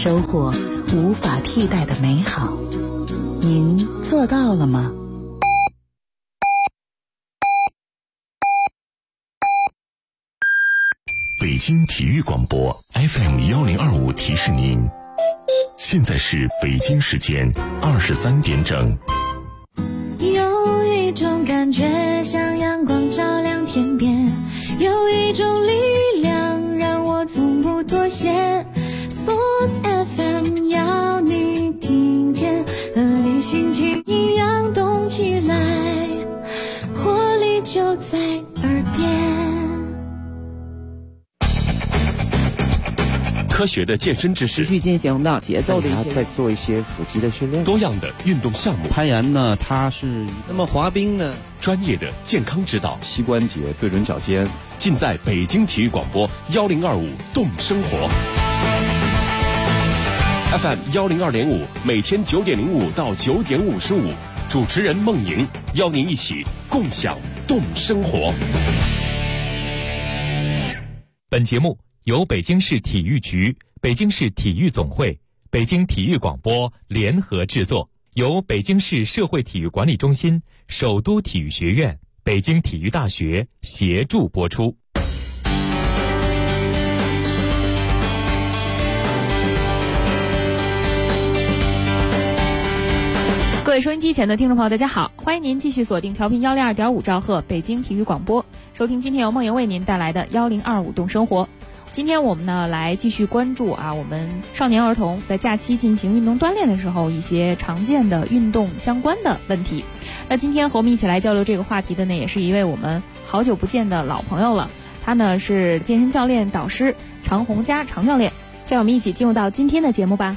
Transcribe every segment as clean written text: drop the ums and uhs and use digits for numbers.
收获无法替代的美好。您做到了吗？ 北京体育广播 FM1025提示您，现在是北京时间23点整。 有一种感觉像阳光照亮天边，有一种力量让我从不妥协。 Sports FM 要你听见，和你心情一样动起来，活力就在耳边。 科学的健身知识， 持续进行的节奏的一些， 再做一些腹肌的训练， 多样的运动项目， 攀岩呢，它是那么滑冰呢， 专业的健康指导， 膝关节、对准脚尖， 尽在北京体育广播1025动生活 FM102.5，每天9点05到9点55，主持人孟莹邀您一起共享动生活。 本节目由北京市体育局、北京市体育总会、北京体育广播联合制作，由北京市社会体育管理中心、首都体育学院、北京体育大学协助播出。 各位收音机前的听众朋友，大家好，欢迎您继续锁定调频102.5兆赫北京体育广播，收听今天由梦莹为您带来的1025动生活。今天我们呢来继续关注我们少年儿童在假期进行运动锻炼的时候一些常见的运动相关的问题。那今天和我们一起来交流这个话题的呢，也是一位我们好久不见的老朋友了，他呢是健身教练导师常红佳常教练。让我们一起进入到今天的节目吧。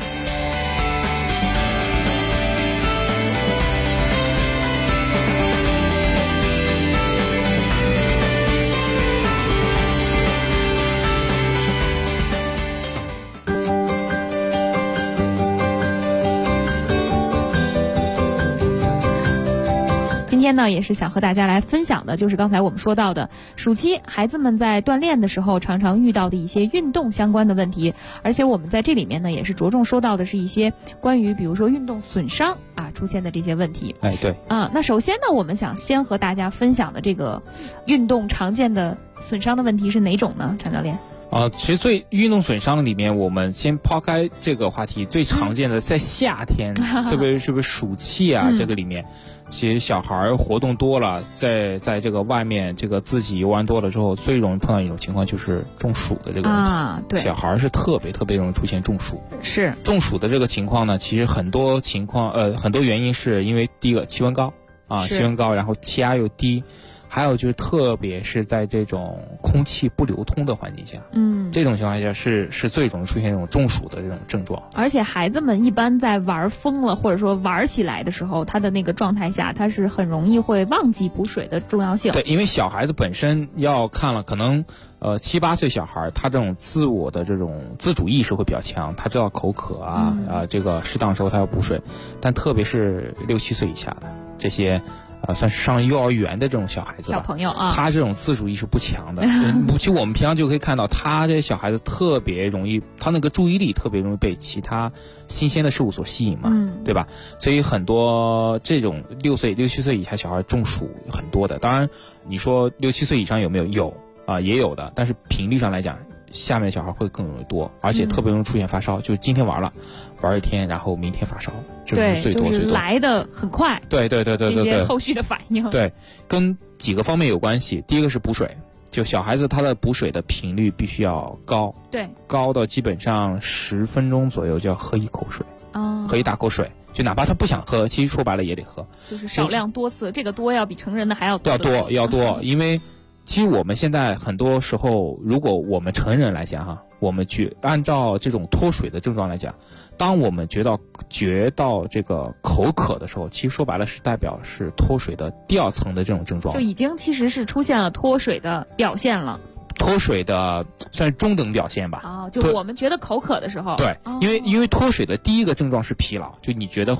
今天呢，也是想和大家来分享的，就是刚才我们说到的，暑期孩子们在锻炼的时候常常遇到的一些运动相关的问题，而且我们在这里面呢，也是着重说到的是一些关于比如说运动损伤出现的这些问题。 对那首先呢，我们想先和大家分享的这个运动常见的损伤的问题是哪种呢？常教练？ 其实运动损伤里面，我们先抛开这个话题，最常见的在夏天，特别是不是暑期这个里面，其实小孩活动多了，在这个外面这个自己游玩多了之后，最容易碰到一种情况就是中暑的这个问题。 对， 小孩是特别容易出现中暑。 是中暑的这个情况呢，其实很多原因是因为第一个气温高气温高，然后气压又低。还有就是特别是在这种空气不流通的环境下，这种情况下是最容易出现这种中暑的这种症状。而且孩子们一般在玩疯了或者说玩起来的时候，他的那个状态下，他是很容易会忘记补水的重要性。 对，因为小孩子本身要看了，可能7、8岁小孩，他这种自我的这种自主意识会比较强，他知道口渴这个适当时候他要补水。但特别是6、7岁以下的这些算是上幼儿园的这种小孩子吧， 小朋友他这种自主意识不强的，其实我们平常就可以看到，他这些小孩子特别容易，他那个注意力特别容易被其他新鲜的事物所吸引嘛，对吧？所以很多这种6、7岁以下小孩中暑很多的。当然，你说6、7岁以上有没有？有也有的，但是频率上来讲，下面的小孩会更容易多，而且特别容易出现发烧，就是今天玩一天，然后明天发烧，这是最多就是来的很快。 对， 这些后续的反应。 对，跟几个方面有关系。第一个是补水，就小孩子他的补水的频率必须要高， 对， 高到基本上10分钟左右就要喝一口水，喝一大口水，就哪怕他不想喝，其实说白了也得喝， 就是少量多次，这个多要比成人的还要多， 因为。其实我们现在很多时候，如果我们成人来讲我们按照这种脱水的症状来讲，当我们觉到这个口渴的时候，其实说白了是代表是脱水的第2层的这种症状， 就已经其实是出现了脱水的表现了。 脱水的算是中等表现吧。 就我们觉得口渴的时候。 对，因为脱水的第一个症状是疲劳，就你觉得会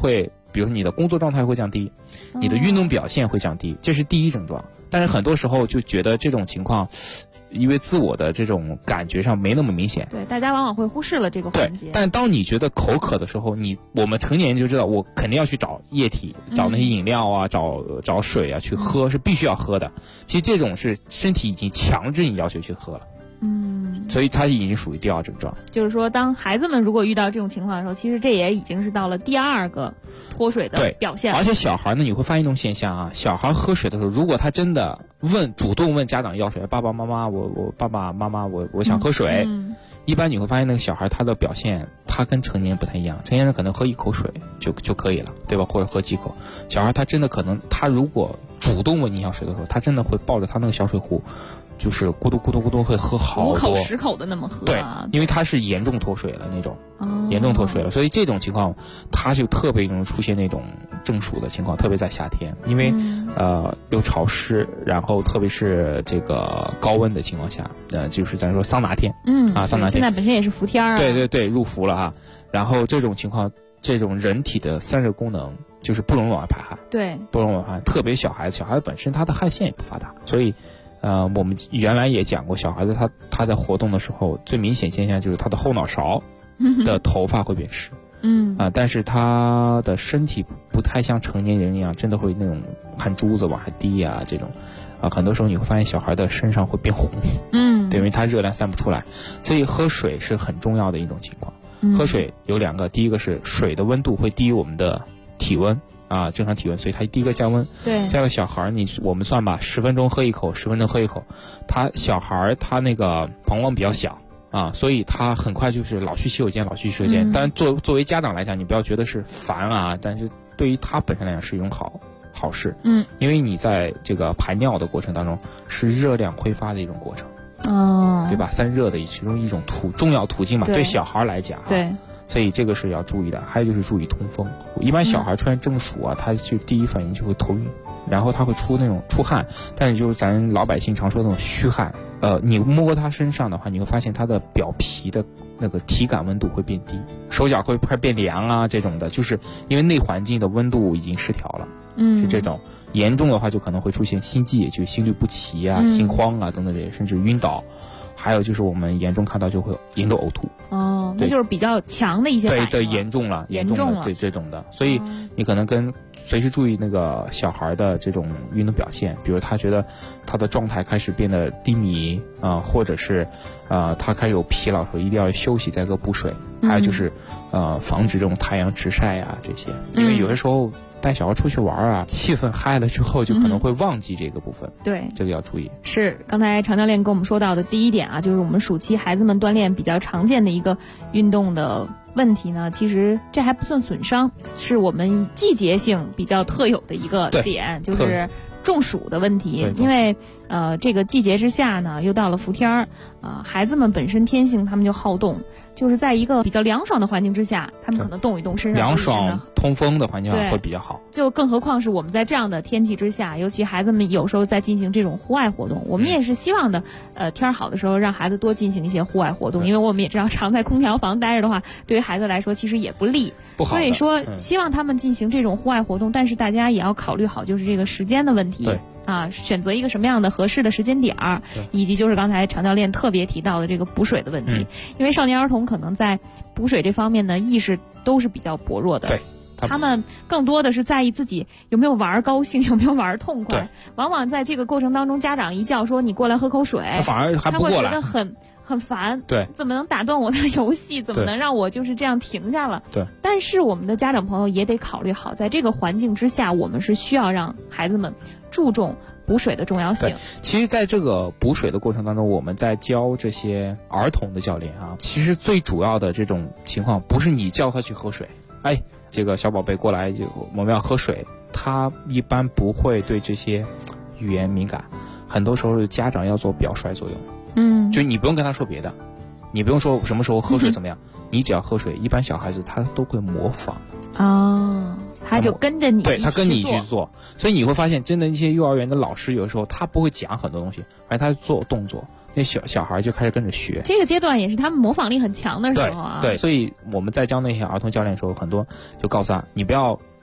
比如说你的工作状态会降低，你的运动表现会降低，这是第一症状。但是很多时候就觉得这种情况，因为自我的这种感觉上没那么明显， 对，大家往往会忽视了这个环节。 对，但当你觉得口渴的时候，我们成年人就知道，我肯定要去找液体，找那些饮料啊，找水啊去喝，是必须要喝的。其实这种是身体已经强制你要求去喝了。所以它已经属于第二症状。 就是说，当孩子们如果遇到这种情况的时候，其实这也已经是到了第二个脱水的表现了。 而且小孩呢，你会发现一种现象啊，小孩喝水的时候，如果他真的主动问家长要水，爸爸妈妈，我爸爸妈妈，我想喝水。一般你会发现那个小孩他的表现，他跟成年人不太一样。成年人可能喝一口水就可以了，对吧？或者喝几口。小孩他真的可能，他如果主动问你要水的时候，他真的会抱着他那个小水壶，就是咕嘟咕嘟咕嘟会喝好多 5口10口的那么喝。 对，因为他是严重脱水了那种，严重脱水了，所以这种情况他就特别容易出现那种中暑的情况，特别在夏天，因为又潮湿，然后特别是这个高温的情况下，就是咱说桑拿天，桑拿天现在本身也是伏天啊， 对，入伏了哈，然后这种情况，这种人体的散热功能就是不容易往外排汗， 对， 不容易往外排汗，特别小孩子本身他的汗腺也不发达，所以。我们原来也讲过，小孩子他在活动的时候，最明显现象就是他的后脑勺的头发会变湿，但是他的身体不太像成年人一样，真的会那种汗珠子往下滴啊，这种很多时候你会发现小孩的身上会变红，对，因为他热量散不出来，所以喝水是很重要的一种情况。喝水有2个，第一个是水的温度会低于我们的体温。正常体温，所以它第一个降温。 对， 再一个小孩我们算吧，10分钟喝一口，10分钟喝一口。小孩他那个膀胱比较小所以他很快就是老去洗手间。但是作为家长来讲，你不要觉得是烦但是对于他本身来讲是一种好事。因为你在这个排尿的过程当中是热量挥发的一种过程，对吧？散热的其中一种重要途径嘛，对小孩来讲， 对。 所以这个是要注意的，还有就是注意通风。一般小孩出现中暑他就第一反应就会头晕，然后他会出汗，但是就是咱老百姓常说的那种虚汗。你摸他身上的话，你会发现他的表皮的那个体感温度会变低，手脚会快变凉这种的，就是因为内环境的温度已经失调了。是这种严重的话，就可能会出现心悸，就是心律不齐心慌等等这些，甚至晕倒。还有就是我们严重看到就会严重呕吐。 那就是比较强的一些反应了。 对，严重了这种的，所以你可能随时注意那个小孩的这种运动表现，比如他觉得他的状态开始变得低迷或者是他开始有疲劳的时候，一定要休息再多补水。还有就是防止这种太阳直晒这些，因为有的时候带小孩出去玩气氛嗨了之后，就可能会忘记这个部分。 对， 这个要注意。 是刚才常教练跟我们说到的第一点就是我们暑期孩子们锻炼比较常见的一个运动的问题呢，其实这还不算损伤，是我们季节性比较特有的一个点，就是中暑的问题。因为这个季节之下呢，又到了伏天孩子们本身天性他们就好动，就是在一个比较凉爽的环境之下，他们可能动一动身上， 凉爽通风的环境会比较好。 就更何况是我们在这样的天气之下，尤其孩子们有时候在进行这种户外活动，我们也是希望的天好的时候让孩子多进行一些户外活动，因为我们也知道常在空调房待着的话，对于孩子来说其实也不利，所以说希望他们进行这种户外活动，但是大家也要考虑好就是这个时间的问题。 对选择一个什么样的合适的时间点以及就是刚才常教练特别提到的这个补水的问题。因为少年儿童可能在补水这方面呢意识都是比较薄弱的。 对， 他们更多的是在意自己有没有玩高兴，有没有玩痛快。往往在这个过程当中，家长一叫说你过来喝口水， 他反而还不过来， 他会觉得很烦。 对， 怎么能打断我的游戏？怎么能让我就是这样停下了？ 对。 但是我们的家长朋友也得考虑好，在这个环境之下，我们是需要让孩子们注重补水的重要性。 其实在这个补水的过程当中，我们在教这些儿童的教练其实最主要的这种情况不是你叫他去喝水，这个小宝贝过来我们要喝水，他一般不会对这些语言敏感，很多时候是家长要做表率作用。就你不用跟他说别的，你不用说什么时候喝水怎么样，你只要喝水，一般小孩子他都会模仿他就跟着你， 对，他跟你去做，所以你会发现，真的一些幼儿园的老师有时候他不会讲很多东西，反正他做动作，那小孩就开始跟着学。 这个阶段也是他们模仿力很强的时候对，所以我们在教那些儿童教练的时候，很多就告诉他，你不要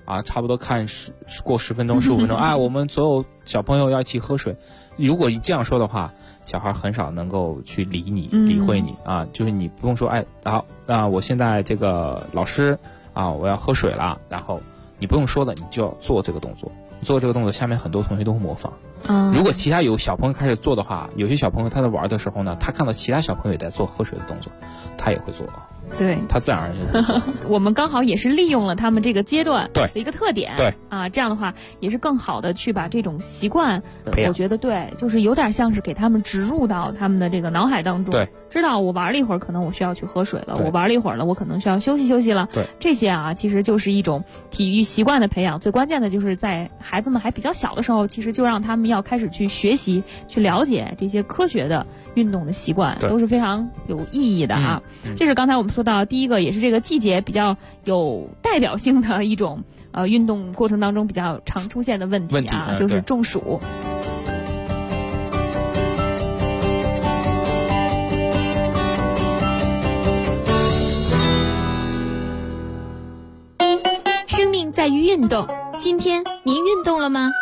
啊，差不多看过10分钟、15分钟，哎，我们所有小朋友要一起喝水。如果你这样说的话，小孩很少能够去理会你啊，就是你不用说，哎，好，我现在这个老师啊，我要喝水了，然后你不用说的，你就要做这个动作。做这个动作，下面很多同学都会模仿。如果其他有小朋友开始做的话，有些小朋友他在玩的时候呢，他看到其他小朋友也在做喝水的动作，他也会做。 对， 他自然而然就会做。 我们刚好也是利用了他们这个阶段的一个特点， 对啊，这样的话也是更好的去把这种习惯培养。 我觉得对，就是有点像是给他们植入到他们的这个脑海当中。 对， 知道我玩了一会儿，可能我需要去喝水了；我玩了一会儿了，我可能需要休息休息了。 对， 这些啊，其实就是一种体育习惯的培养。最关键的就是在孩子们还比较小的时候，其实就让他们要开始去学习、去了解这些科学的运动的习惯，都是非常有意义的啊。这是刚才我们说到第一个，也是这个季节比较有代表性的一种运动过程当中比较常出现的问题啊，就是中暑。 生命在于运动，今天您运动了吗？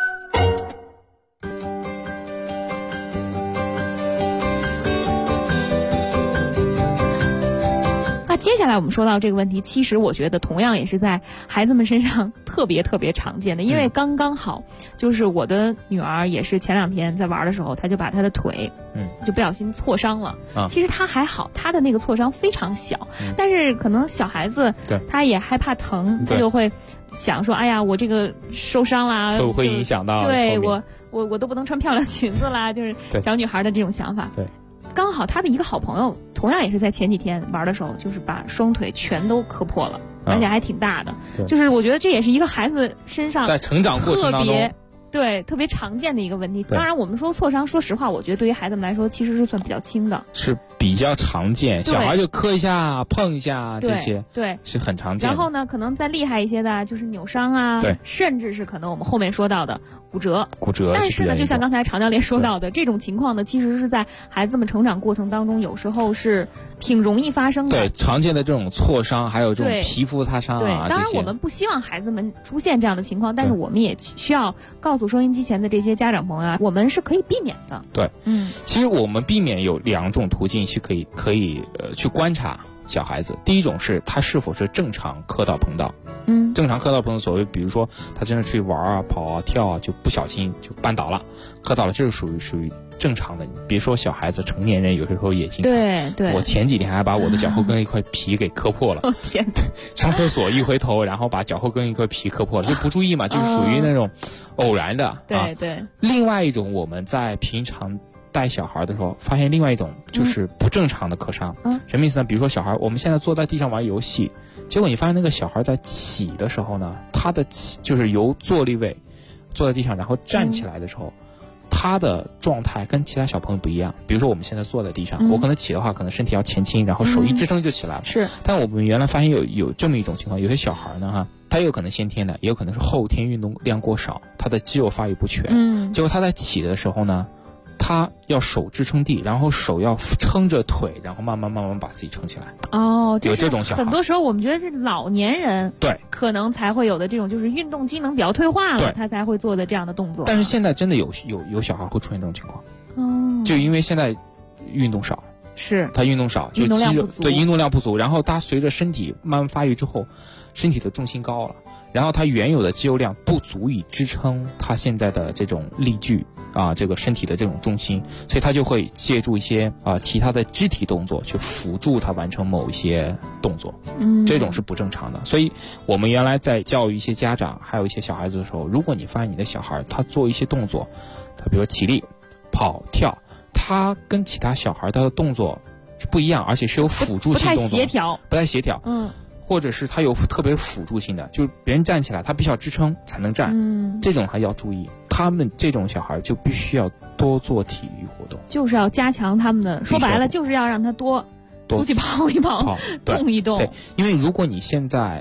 接下来我们说到这个问题，其实我觉得同样也是在孩子们身上特别常见的，因为刚刚好就是我的女儿也是前2天在玩的时候，她就把她的腿就不小心挫伤了。其实她还好，她的那个挫伤非常小，但是可能小孩子他也害怕疼，他就会想说，哎呀，我这个受伤啦， 会不会影响到对我都不能穿漂亮裙子啦，就是小女孩的这种想法。 对。 刚好他的一个好朋友，同样也是在前几天玩的时候，就是把双腿全都磕破了，而且还挺大的。就是我觉得这也是一个孩子身上在成长过程当中特别常见的一个问题。当然，我们说挫伤，说实话，我觉得对于孩子们来说，其实是算比较轻的， 是比较常见。小孩就磕一下、碰一下这些， 对， 是很常见的。 然后呢，可能再厉害一些的，就是扭伤啊，甚至是可能我们后面说到的骨折。但是呢，就像刚才常教练说到的，这种情况呢，其实是在孩子们成长过程当中，有时候是挺容易发生的。 对，常见的这种挫伤，还有这种皮肤擦伤啊， 对，当然我们不希望孩子们出现这样的情况，但是我们也需要告诉收音机前的这些家长朋友啊，我们是可以避免的。 对，其实我们避免有2种途径是可以去观察小孩子。第一种是他是否是正常磕到碰到，正常磕到碰到，所谓比如说他真的出去玩啊、跑啊、跳啊，就不小心就绊倒了、磕到了，这是属于正常的。别说小孩子，成年人有些时候也经常。 对， 我前几天还把我的脚后跟一块皮给磕破了。 天哪！ 上厕所一回头，然后把脚后跟一块皮磕破了，就不注意嘛，就是属于那种偶然的。 对。 另外一种，我们在平常带小孩的时候，发现另外一种就是不正常的磕伤。什么意思呢？比如说小孩，我们现在坐在地上玩游戏，结果你发现那个小孩在起的时候呢，他的起就是由坐立位坐在地上，然后站起来的时候。他的状态跟其他小朋友不一样。比如说我们现在坐在地上，我可能起的话，可能身体要前倾，然后手一支撑就起来了。 是。 但我们原来发现有这么一种情况，有些小孩呢他有可能先天的，也有可能是后天运动量过少，他的肌肉发育不全。结果他在起的时候呢，他要手支撑地，然后手要撑着腿，然后慢慢把自己撑起来。有这种小孩。 很多时候我们觉得是老年人可能才会有的这种，就是运动机能比较退化了，他才会做的这样的动作。 但是现在真的有小孩会出现这种情况。就因为现在运动少， 是他运动少，就肌肉运动量不足，然后他随着身体慢慢发育之后，身体的重心高了，然后他原有的肌肉量不足以支撑他现在的这种力矩这个身体的这种重心，所以他就会借助一些其他的肢体动作去辅助他完成某一些动作。这种是不正常的。所以我们原来在教育一些家长还有一些小孩子的时候，如果你发现你的小孩他做一些动作，他比如说起立、跑、跳，他跟其他小孩他的动作是不一样，而且是有辅助性动作，不太协调。或者是他有特别辅助性的，就是别人站起来他必须要支撑才能站。这种还要注意。他们这种小孩就必须要多做体育活动， 就是要加强他们的，说白了就是要让他多出去跑一跑，动一动。 对，因为如果你现在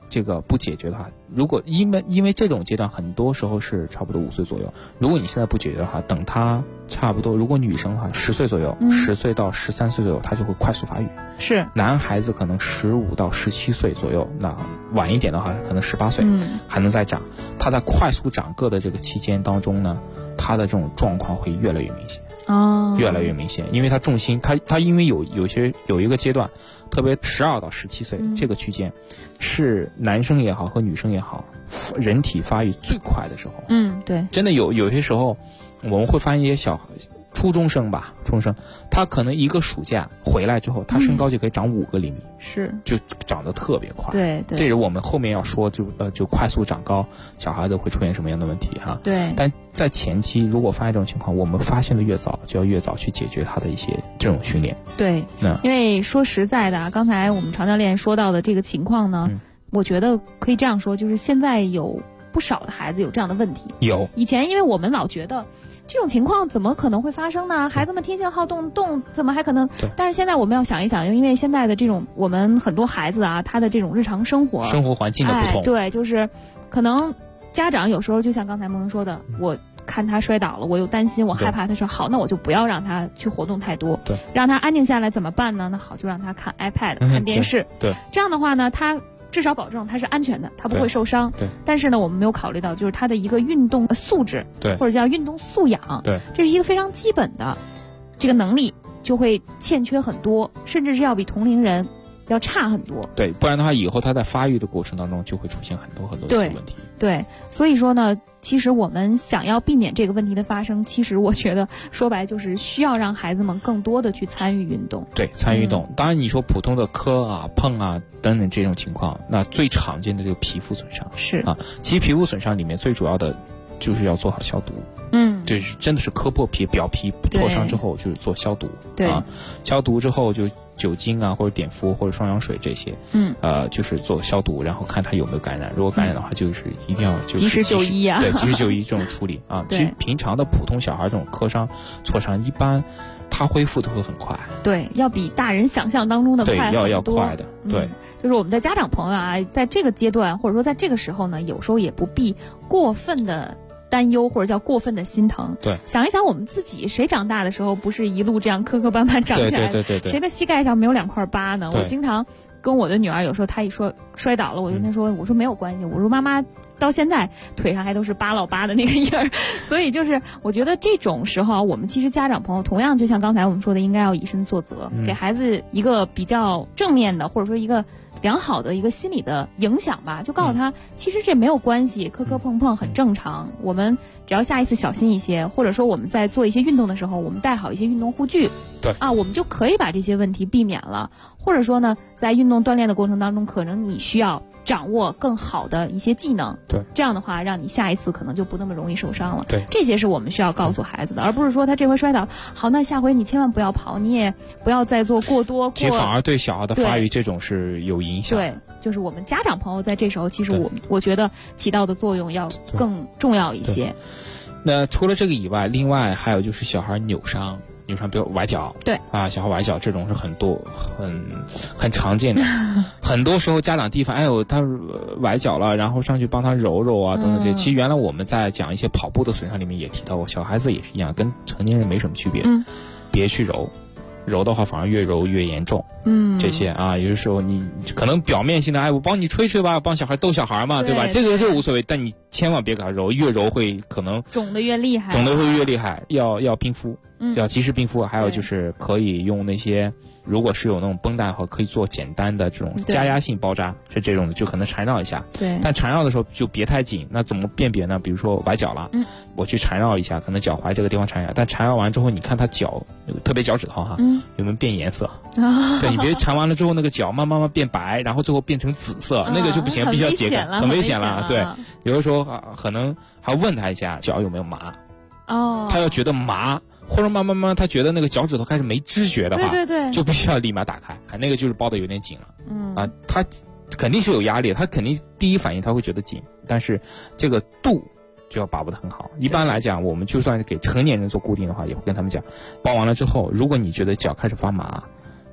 这个不解决的话，如果因为这种阶段很多时候是差不多5岁左右，如果你现在不解决的话，等他差不多，如果女生的话10岁左右，10岁到13岁左右，她就会快速发育。 是， 男孩子可能15到17岁左右，那晚一点的话可能18岁，还能再长。他在快速长个的这个期间当中呢，他的这种状况会越来越明显。越来越明显，因为他重心，他因为有一个阶段，特别12到17岁这个区间，是男生也好和女生也好，人体发育最快的时候。 对， 真的有些时候，我们会发现一些初中生，他可能一个暑假回来之后，他身高就可以长5个厘米， 是， 就长得特别快。 对， 这是我们后面要说，就快速长高，小孩子会出现什么样的问题哈？ 对。 但在前期，如果发现这种情况，我们发现的越早，就要越早去解决他的一些这种训练。 对，因为说实在的，刚才我们常教练说到的这个情况呢，我觉得可以这样说，就是现在有不少的孩子有这样的问题。 有。 以前因为我们老觉得，这种情况怎么可能会发生呢？孩子们天性好动，怎么还可能？但是现在我们要想一想，因为现在的这种我们很多孩子啊，他的这种日常生活环境的不同， 对，就是可能家长有时候就像刚才梦说的，我看他摔倒了，我又担心，我害怕他说好，那我就不要让他去活动太多， 对， 让他安静下来怎么办呢？那好，就让他看 iPad，看电视， 对， 这样的话呢，他至少保证它是安全的，它不会受伤。 对。 但是呢，我们没有考虑到，就是它的一个运动素质， 对， 或者叫运动素养， 对， 这是一个非常基本的，这个能力就会欠缺很多，甚至是要比同龄人要差很多。 对，不然的话，以后他在发育的过程当中就会出现很多的问题。 对，所以说呢，其实我们想要避免这个问题的发生，其实我觉得说白就是需要让孩子们更多的去参与运动。 对，参与运动。当然你说普通的磕啊、碰啊等等这种情况，那最常见的这个皮肤损伤是啊。其实皮肤损伤里面最主要的就是要做好消毒。就是真的是磕破表皮挫伤之后就是做消毒。 对啊， 消毒之后就酒精啊，或者碘伏或者双氧水这些，就是做消毒，然后看他有没有感染。如果感染的话，就是一定要及时就医啊。 对，及时就医这种处理啊。其实平常的普通小孩这种磕伤、挫伤，一般他恢复的会很快。 对，要比大人想象当中的快很多。 对，要快的。对， 就是我们的家长朋友啊，在这个阶段或者说在这个时候呢，有时候也不必过分的担忧或者叫过分的心疼。 对， 想一想我们自己，谁长大的时候不是一路这样磕磕绊绊长起来的？ 对， 谁的膝盖上没有2块疤呢？我经常跟我的女儿，有时候她一说摔倒了，我就跟她说，我说没有关系，我说妈妈到现在腿上还都是疤老疤的那个印儿。所以就是我觉得这种时候，我们其实家长朋友同样就像刚才我们说的，应该要以身作则，给孩子一个比较正面的或者说一个良好的一个心理的影响吧，就告诉他，其实这没有关系，磕磕碰碰很正常。我们只要下一次小心一些，或者说我们在做一些运动的时候，我们带好一些运动护具， 对啊， 我们就可以把这些问题避免了。或者说呢，在运动锻炼的过程当中，可能你需要掌握更好的一些技能， 对， 这样的话让你下一次可能就不那么容易受伤了。 对， 这些是我们需要告诉孩子的，而不是说他这回摔倒，好，那下回你千万不要跑，你也不要再做过多。 其实反而对小孩的发育这种是有影响。 对，就是我们家长朋友在这时候，其实我觉得起到的作用要更重要一些。 那除了这个以外，另外还有就是小孩扭伤，比如崴脚， 对啊，小孩崴脚这种是很常见的。很多时候家长提防，他崴脚了，然后上去帮他揉揉啊，等等这些。其实原来我们在讲一些跑步的损伤里面也提到过，小孩子也是一样，跟成年人没什么区别。别去揉的话反而越揉越严重。这些啊，有的时候你可能表面性的，我帮你吹吹吧，帮小孩逗小孩嘛，对吧？这个无所谓，但你千万别给他揉，越揉会可能肿得越厉害， 要冰敷，要及时冰敷。还有就是可以用那些，如果是有那种绷带的话，可以做简单的这种加压性包扎，是这种的，就可能缠绕一下。 对， 但缠绕的时候就别太紧。那怎么辨别呢？比如说崴脚了，我去缠绕一下，可能脚踝这个地方缠绕，但缠绕完之后，你看他脚，特别脚趾头哈，有没有变颜色？对，你别缠完了之后那个脚慢慢变白，然后最后变成紫色，那个就不行，必须要解开，很危险了。对，有的时候可能还要问他一下脚有没有麻。他要觉得麻，或者慢慢他觉得那个脚趾头开始没知觉的话， 对， 就必须要立马打开。那个就是包的有点紧了。他肯定是有压力，他肯定第一反应他会觉得紧，但是这个度就要把握得很好。一般来讲，我们就算是给成年人做固定的话，也会跟他们讲，包完了之后，如果你觉得脚开始发麻，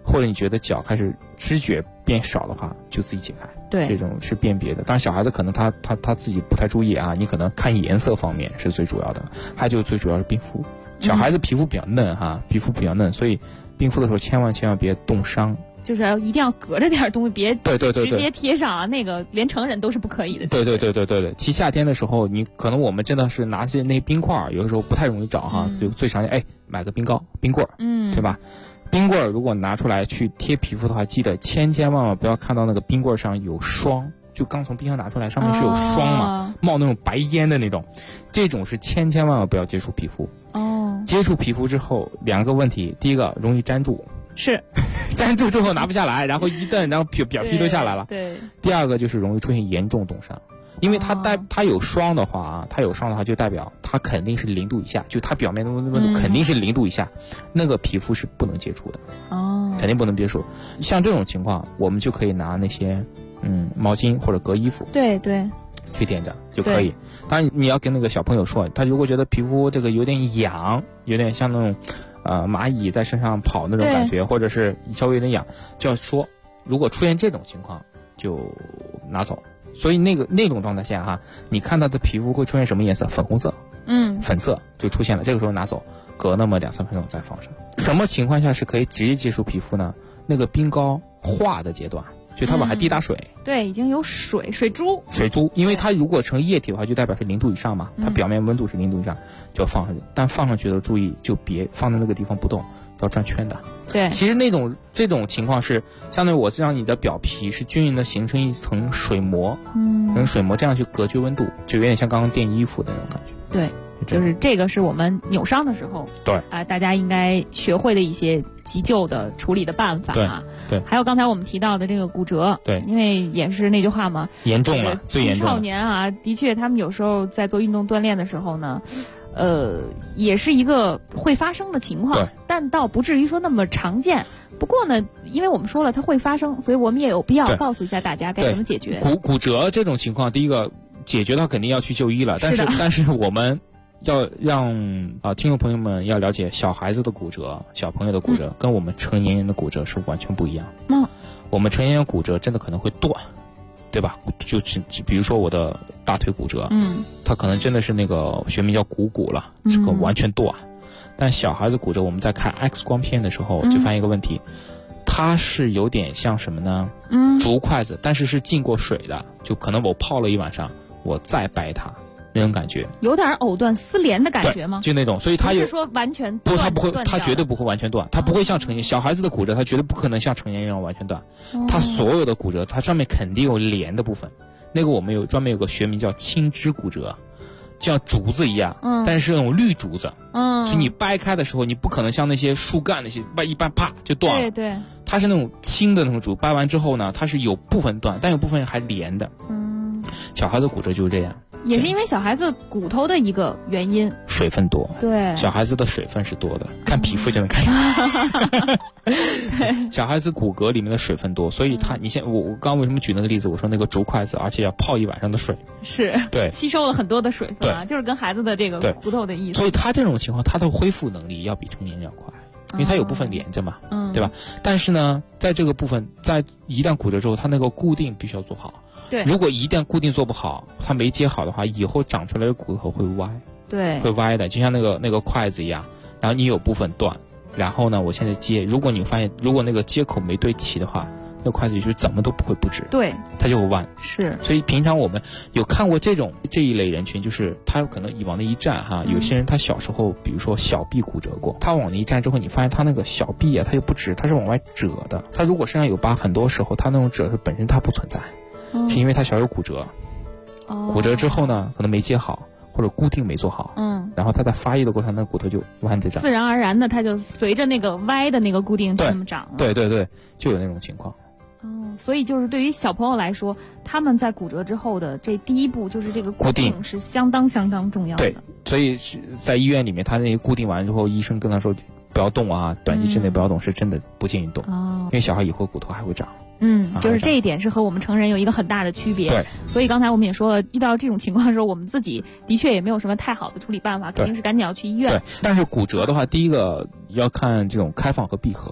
或者你觉得脚开始知觉变少的话，就自己解开。 对， 这种是辨别的。当然小孩子可能他自己不太注意啊，你可能看颜色方面是最主要的，还有就是最主要是冰敷。小孩子皮肤比较嫩哈，皮肤比较嫩，所以冰敷的时候千万别冻伤。 就是一定要隔着点东西，别对直接贴上啊，那个连成人都是不可以的。 对。其实夏天的时候，你可能我们真的是拿些那些冰块，有的时候不太容易找哈，就最常见，买个冰棍儿，对吧？冰棍儿如果拿出来去贴皮肤的话，记得千万不要看到那个冰棍儿上有霜，就刚从冰箱拿出来，上面是有霜嘛，冒那种白烟的那种，这种是千万不要接触皮肤。接触皮肤之后2个问题，第一个容易粘住。 是， 粘住之后拿不下来，然后一蹬，然后表皮都下来了。 对。 第二个就是容易出现严重冻伤，因为它有霜的话啊，它有霜的话就代表它肯定是0度以下，就它表面的温度肯定是0度以下，那个皮肤是不能接触的。肯定不能接触。像这种情况，我们就可以拿那些毛巾或者隔衣服。 对。 去垫着就可以。当然你要跟那个小朋友说，他如果觉得皮肤这个有点痒，有点像那种蚂蚁在身上跑那种感觉，或者是稍微有点痒，就要说如果出现这种情况就拿走。所以那种状态下哈，你看他的皮肤会出现什么颜色？粉红色，粉色就出现了，这个时候拿走，隔那么2-3分钟再放上。什么情况下是可以直接接触皮肤呢？那个冰糕化的阶段，就它往下滴打水， 对，已经有水珠， 因为它如果成液体的话，就代表是0度以上嘛，它表面温度是0度以上，就要放上去。但放上去的注意，就别放在那个地方不动，要转圈的。 对， 其实这种情况是相当于我是让你的表皮是均匀的形成一层水膜，水膜这样去隔绝温度，就有点像刚刚垫衣服的那种感觉。 对。就是这个是我们扭伤的时候， 对大家应该学会的一些急救的处理的办法啊。 对。 还有刚才我们提到的这个骨折， 对， 因为也是那句话嘛， 严重了，最严重了。 青少年啊，的确他们有时候在做运动锻炼的时候呢，也是一个会发生的情况，但倒不至于说那么常见。不过呢，因为我们说了它会发生，所以我们也有必要告诉一下大家该怎么解决。 骨折这种情况，第一个解决它肯定要去就医了，但是我们要让听众朋友们要了解，小孩子的骨折，小朋友的骨折，跟我们成年人的骨折是完全不一样。我们成年人骨折真的可能会断，对吧？就是比如说我的大腿骨折，它可能真的是那个学名叫股了，这个完全断。但小孩子骨折，我们在看 X 光片的时候就发现一个问题，它是有点像什么呢？竹筷子，但是浸过水的，就可能我泡了一晚上，我再掰它。那种感觉有点藕断丝连的感觉吗？ 就那种，所以它不是说完全断， 它不会，它绝对不会完全断，它不会像成年小孩子的骨折，它绝对不可能像成年人一样完全断。它所有的骨折，它上面肯定有连的部分，那个我们专门有个学名叫青枝骨折，就像竹子一样，但是那种绿竹子，就你掰开的时候，你不可能像那些树干那些一掰啪就断了， 对， 它是那种青的那种竹，掰完之后呢，它是有部分断，但有部分还连的。小孩子骨折就是这样。 也是因为小孩子骨头的一个原因， 水分多。 对， 小孩子的水分是多的，看皮肤就能看出来。小孩子骨骼里面的水分多，所以我刚为什么举那个例子？我说那个竹筷子，而且要泡一晚上的水， 是对吸收了很多的水分啊，就是跟孩子的这个骨头的意思。 所以他这种情况，他的恢复能力要比成年人要快，因为他有部分连着嘛，对吧？但是呢，在这个部分，在一旦骨折之后，他那个固定必须要做好。 对， 如果一旦固定做不好，它没接好的话，以后长出来的骨头会歪， 对， 会歪的，就像那个筷子一样。然后你有部分断，然后呢，我现在接，如果你发现如果那个接口没对齐的话，那筷子就是怎么都不会不直， 对， 它就会弯。 是， 所以平常我们有看过这一类人群，就是他有可能往那一站哈，有些人他小时候比如说小臂骨折过，他往那一站之后，你发现他那个小臂啊，他又不直，他是往外折的。他如果身上有疤，很多时候他那种褶是本身它不存在。是因为他小有骨折，骨折之后呢，可能没接好或者固定没做好，然后他在发育的过程，那骨头就弯着长， 自然而然的，它就随着那个歪的那个固定这么长了。 对，就有那种情况。 所以就是对于小朋友来说，他们在骨折之后的这第一步就是这个固定是相当重要的。 对，所以在医院里面，他那些固定完之后，医生跟他说不要动啊，短期之内不要动，是真的不建议动，因为小孩以后骨头还会长。 就是这一点是和我们成人有一个很大的区别。 对， 所以刚才我们也说了，遇到这种情况的时候，我们自己的确也没有什么太好的处理办法，肯定是赶紧要去医院。 对，但是骨折的话，第一个要看这种开放和闭合了。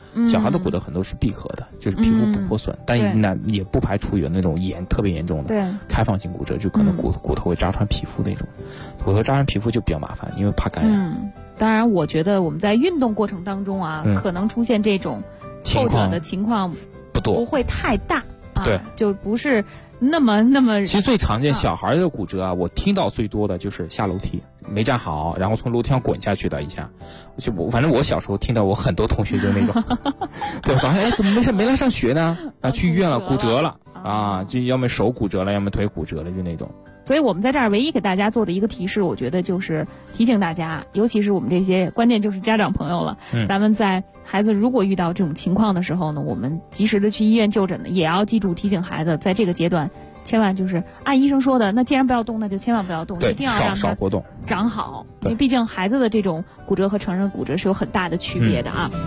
小孩的骨折很多是闭合的，就是皮肤不破损，但也不排除有那种特别严重的开放性骨折，就可能骨头会扎穿皮肤那种。骨头扎穿皮肤就比较麻烦，因为怕感染。 当然，我觉得我们在运动过程当中啊，可能出现这种后者的情况不多， 不会太大。 对， 就不是那么。其实最常见小孩的骨折啊，我听到最多的就是下楼梯没站好，然后从楼梯上滚下去的一下。反正我小时候听到我很多同学就那种，对，早上怎么没来上学呢？然后去医院了，骨折了啊，就要么手骨折了，要么腿骨折了，就那种。 所以我们在这儿唯一给大家做的一个提示，我觉得就是提醒大家，尤其是我们这些关键就是家长朋友了，咱们在孩子如果遇到这种情况的时候呢，我们及时的去医院就诊呢，也要记住提醒孩子，在这个阶段千万就是按医生说的，那既然不要动，那就千万不要动，一定要让他少活动， 长好，因为毕竟孩子的这种骨折和成人骨折是有很大的区别的啊。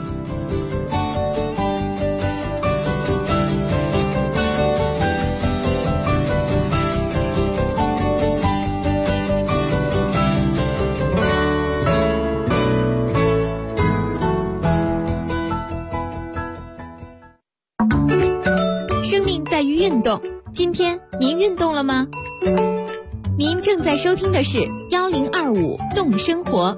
在于运动，今天您运动了吗？您正在收听的是1025动生活。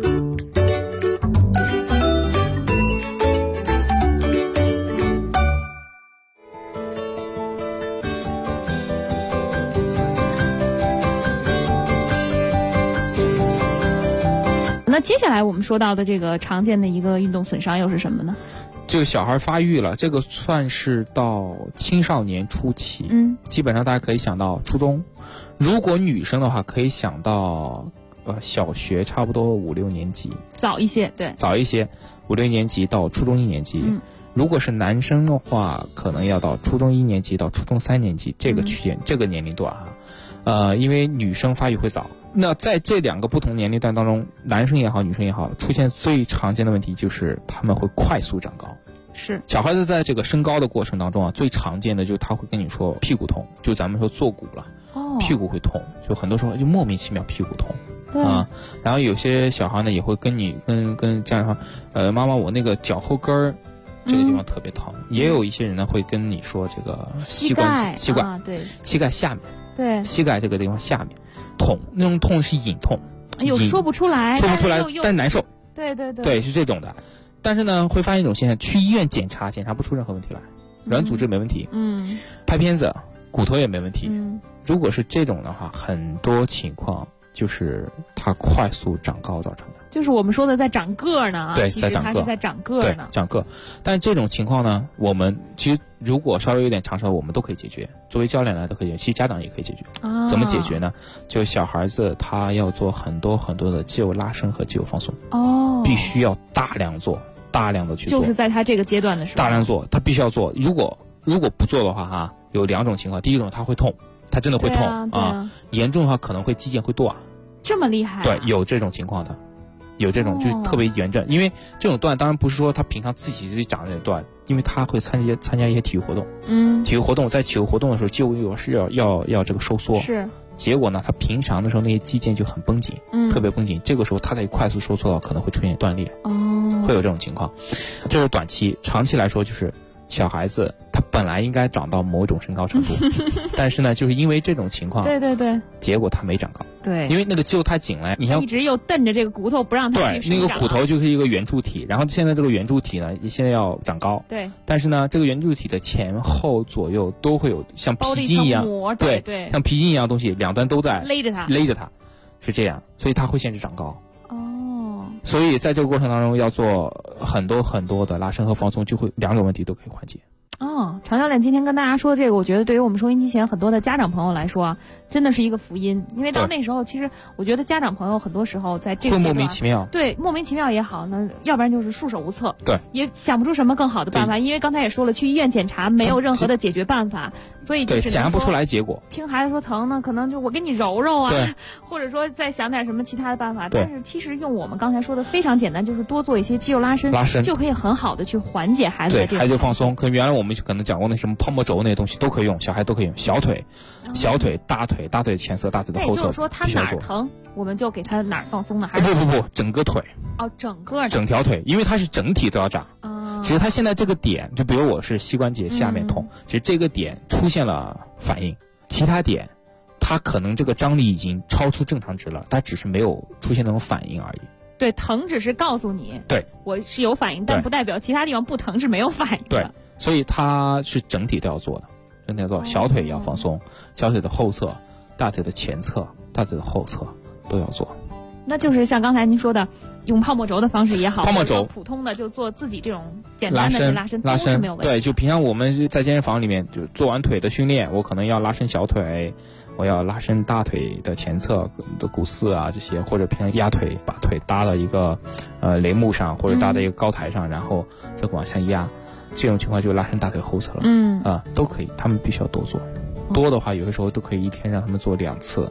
那接下来我们说到的这个常见的一个运动损伤又是什么呢？ 这个小孩发育了，这个算是到青少年初期，基本上大家可以想到初中。如果女生的话，可以想到小学差不多5、6年级， 早一些，对， 早一些，5、6年级到初中1年级。如果是男生的话，可能要到初中1年级到初中3年级这个区间，这个年龄段啊。因为女生发育会早，那在这2个不同年龄段当中，男生也好，女生也好，出现最常见的问题就是他们会快速长高。 是小孩子在这个升高的过程当中啊，最常见的就是他会跟你说屁股痛，就咱们说坐骨了，屁股会痛，就很多时候就莫名其妙屁股痛啊。然后有些小孩呢也会跟你跟家长说，妈妈我那个脚后跟儿这个地方特别疼。也有一些人呢会跟你说这个膝盖对， 膝盖下面， 对， 膝盖这个地方下面痛，那种痛是隐痛， 说不出来， 但难受， 对， 是这种的。但是呢，会发现一种现象，去医院检查不出任何问题来，软组织没问题，拍片子骨头也没问题。如果是这种的话，很多情况就是它快速长高造成的， 就是我们说的在长个儿呢。 对， 在长个，它是在长个儿呢， 长个。但这种情况呢，我们其实如果稍微有点常识，我们都可以解决。作为教练来都可以解决，其实家长也可以解决。怎么解决呢？就小孩子他要做很多很多的肌肉拉伸和肌肉放松。必须要大量的去做， 就是在他这个阶段的时候， 大量做，他必须要做。如果不做的话有2种情况，第一种他会痛，他真的会痛严重的话可能会肌腱会断。 这么厉害？ 对，有这种情况的，有这种就是特别严重。因为这种断当然不是说他平常自己长的断，因为他会参加一些体育活动。体育活动在体育活动的时候，肌肉是要这个收缩。 是。 结果呢，他平常的时候那些肌腱就很绷紧，特别绷紧。这个时候他在快速收缩的话，可能会出现断裂。会有这种情况。这是短期，长期来说就是小孩子他本来应该长到某种身高程度，但是呢，就是因为这种情况， 对， 结果他没长高。 对， 因为那个肌肉太紧了，你像一直又蹬着这个骨头不让它去生长。 对，那个骨头就是一个圆柱体，然后现在这个圆柱体呢，现在要长高。 对， 但是呢，这个圆柱体的前后左右都会有像皮筋一样， 对， 像皮筋一样的东西，两端都在勒着它， 是这样，所以它会限制长高。所以在这个过程当中要做很多很多的拉伸和放松，就会2种问题都可以缓解。 常教练今天跟大家说这个，我觉得对于我们收音机前很多的家长朋友来说真的是一个福音。因为到那时候，其实我觉得家长朋友很多时候在这个阶段会莫名其妙， 对，莫名其妙也好呢，要不然就是束手无策， 对， 也想不出什么更好的办法。因为刚才也说了，去医院检查没有任何的解决办法，所以就检查不出来结果。 听孩子说疼呢，可能就我给你揉揉啊，或者说再想点什么其他的办法。但是其实用我们刚才说的非常简单，就是多做一些肌肉拉伸就可以很好的去缓解孩子的这个孩子放松。可原来我们可能讲过那什么泡沫轴那些东西都可以用，小孩都可以用。小腿、大腿的前侧、大腿的后侧。 就是说他哪儿疼，我们就给他哪儿放松呢？还是不，整个腿。 整个整条腿，因为它是整体都要长。 只是他现在这个点，就比如我是膝关节下面痛，其实这个点出现了反应，其他点它可能这个张力已经超出正常值了，它只是没有出现那种反应而已。 对，疼只是告诉你， 对， 我是有反应，但不代表其他地方不疼是没有反应的。 对，所以它是整体都要做的，整体要做，小腿也要放松，小腿的后侧、大腿的前侧、大腿的后侧都要做。 那就是像刚才您说的，用泡沫轴的方式也好， 泡沫轴普通的就做自己这种简单的拉伸都是没有问题。 对，就平常我们在健身房里面，就做完腿的训练，我可能要拉伸小腿，我要拉伸大腿的前侧的股四啊这些，或者平常压腿，把腿搭到一个雷木上，或者搭在一个高台上，然后再往下压，这种情况就拉伸大腿后侧了。都可以，他们必须要多做。多的话，有的时候都可以一天让他们做2次，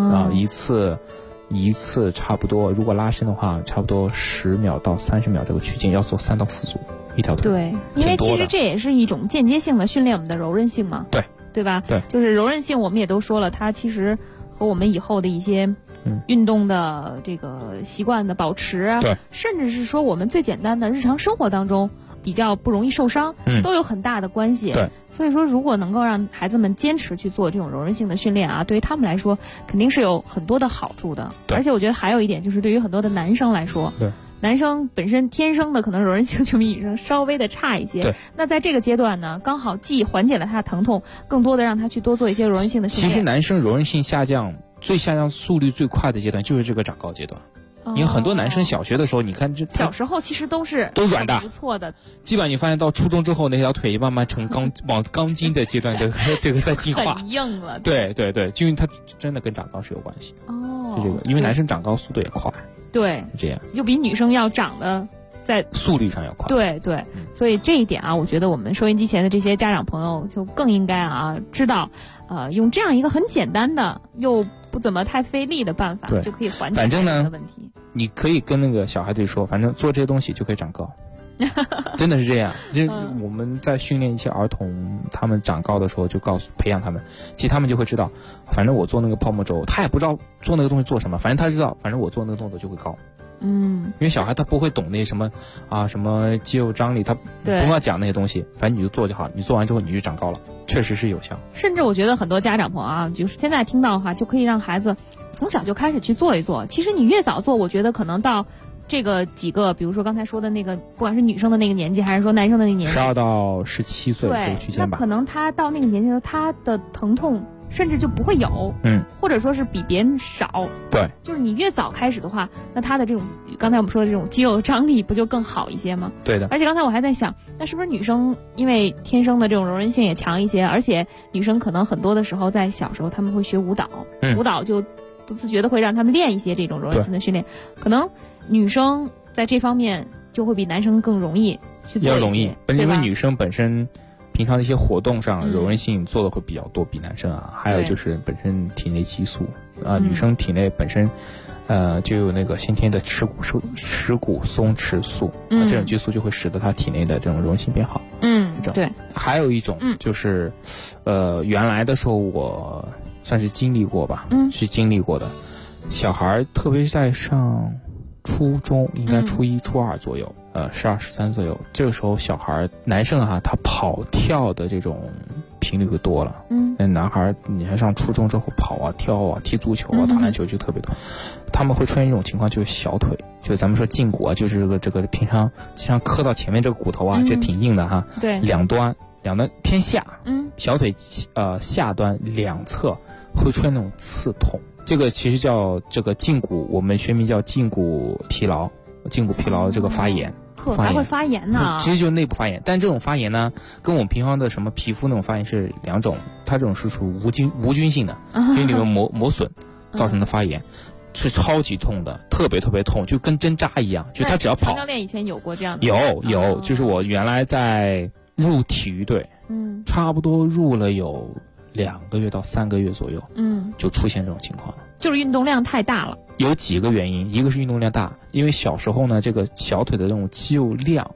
一次差不多，如果拉伸的话，差不多10秒到30秒这个区间，要做3到4组一条腿。 对，因为其实这也是一种间接性的训练我们的柔韧性嘛。对吧？ 对， 就是柔韧性，我们也都说了，它其实和我们以后的一些运动的这个习惯的保持， 对， 甚至是说我们最简单的日常生活当中比较不容易受伤，都有很大的关系。 对， 所以说如果能够让孩子们坚持去做这种柔韧性的训练啊，对于他们来说肯定是有很多的好处的。而且我觉得还有一点就是对于很多的男生来说， 对， 男生本身天生的可能柔韧性就比女生稍微的差一些。 对， 那在这个阶段呢，刚好既缓解了他的疼痛，更多的让他去多做一些柔韧性的训练。 其实男生柔韧性下降速率最快的阶段就是这个长高阶段。因为很多男生小学的时候，你看小时候其实都软的， 不错的。 基本上你发现到初中之后，那条腿慢慢成往钢筋的阶段，这个在进化， 很硬了。 对对对，就因为它真的跟长高是有关系。就这个，因为男生长高速度也快。 对， 是这样， 就比女生要长得在速率上要快。 对对，所以这一点啊，我觉得我们收音机前的这些家长朋友就更应该知道，用这样一个很简单的又不怎么太费力的办法，就可以缓解这个问题。 你可以跟那个小孩子说，反正做这些东西就可以长高，真的是这样。就是我们在训练一些儿童，他们长高的时候，就培养他们，其实他们就会知道，反正我做那个泡沫轴，他也不知道做那个东西做什么，反正他知道，反正我做那个动作就会高。因为小孩他不会懂那什么肌肉张力，他不要讲那些东西，反正你就做就好，你做完之后你就长高了，确实是有效。 甚至我觉得很多家长朋友就是现在听到的话，就可以让孩子从小就开始去做一做。其实你越早做，我觉得可能到这个几个，比如说刚才说的那个，不管是女生的那个年纪，还是说男生的那个年纪 ，12到17岁这个区间吧。 那可能他到那个年纪的他的疼痛甚至就不会有，或者说是比别人少。 对， 就是你越早开始的话，那他的这种刚才我们说的这种肌肉的张力不就更好一些吗？ 对的。 而且刚才我还在想，那是不是女生因为天生的这种柔韧性也强一些，而且女生可能很多的时候在小时候他们会学舞蹈，舞蹈就不自觉的会让他们练一些这种柔韧性的训练，可能女生在这方面就会比男生更容易去做一些， 要容易，因为女生本身平常的一些活动上柔韧性做的会比较多，比男生还有就是本身体内激素女生体内本身就有那个先天的耻骨松弛素，这种激素就会使得她体内的这种柔韧性变好。 对。 还有一种就是原来的时候我算是经历过吧，是经历过的。小孩特别是在上初中，应该初1、初2左右，12、13左右，这个时候小孩男生他跑跳的这种频率会多了。男孩你还上初中之后跑跳踢足球打篮球就特别多，他们会出现一种情况，就是小腿，就是咱们说胫骨就是这个平常像磕到前面这个骨头就挺硬的对， 两端偏下，小腿下端两侧会出现那种刺痛。这个其实叫这个胫骨，我们学名叫胫骨疲劳这个发炎。 还会发炎呢？ 其实就是内部发炎，但这种发炎呢，跟我们平常的什么皮肤那种发炎是两种，它这种是属于无菌性的，因为里面磨损造成的发炎，是超级痛的，特别特别痛，就跟针扎一样，就他只要跑。 教练以前有过这样的？ 有，就是我原来在入体育队，差不多入了有2个月到3个月左右，就出现这种情况了。 就是运动量太大了。 有几个原因，一个是运动量大，因为小时候呢，这个小腿的这种肌肉量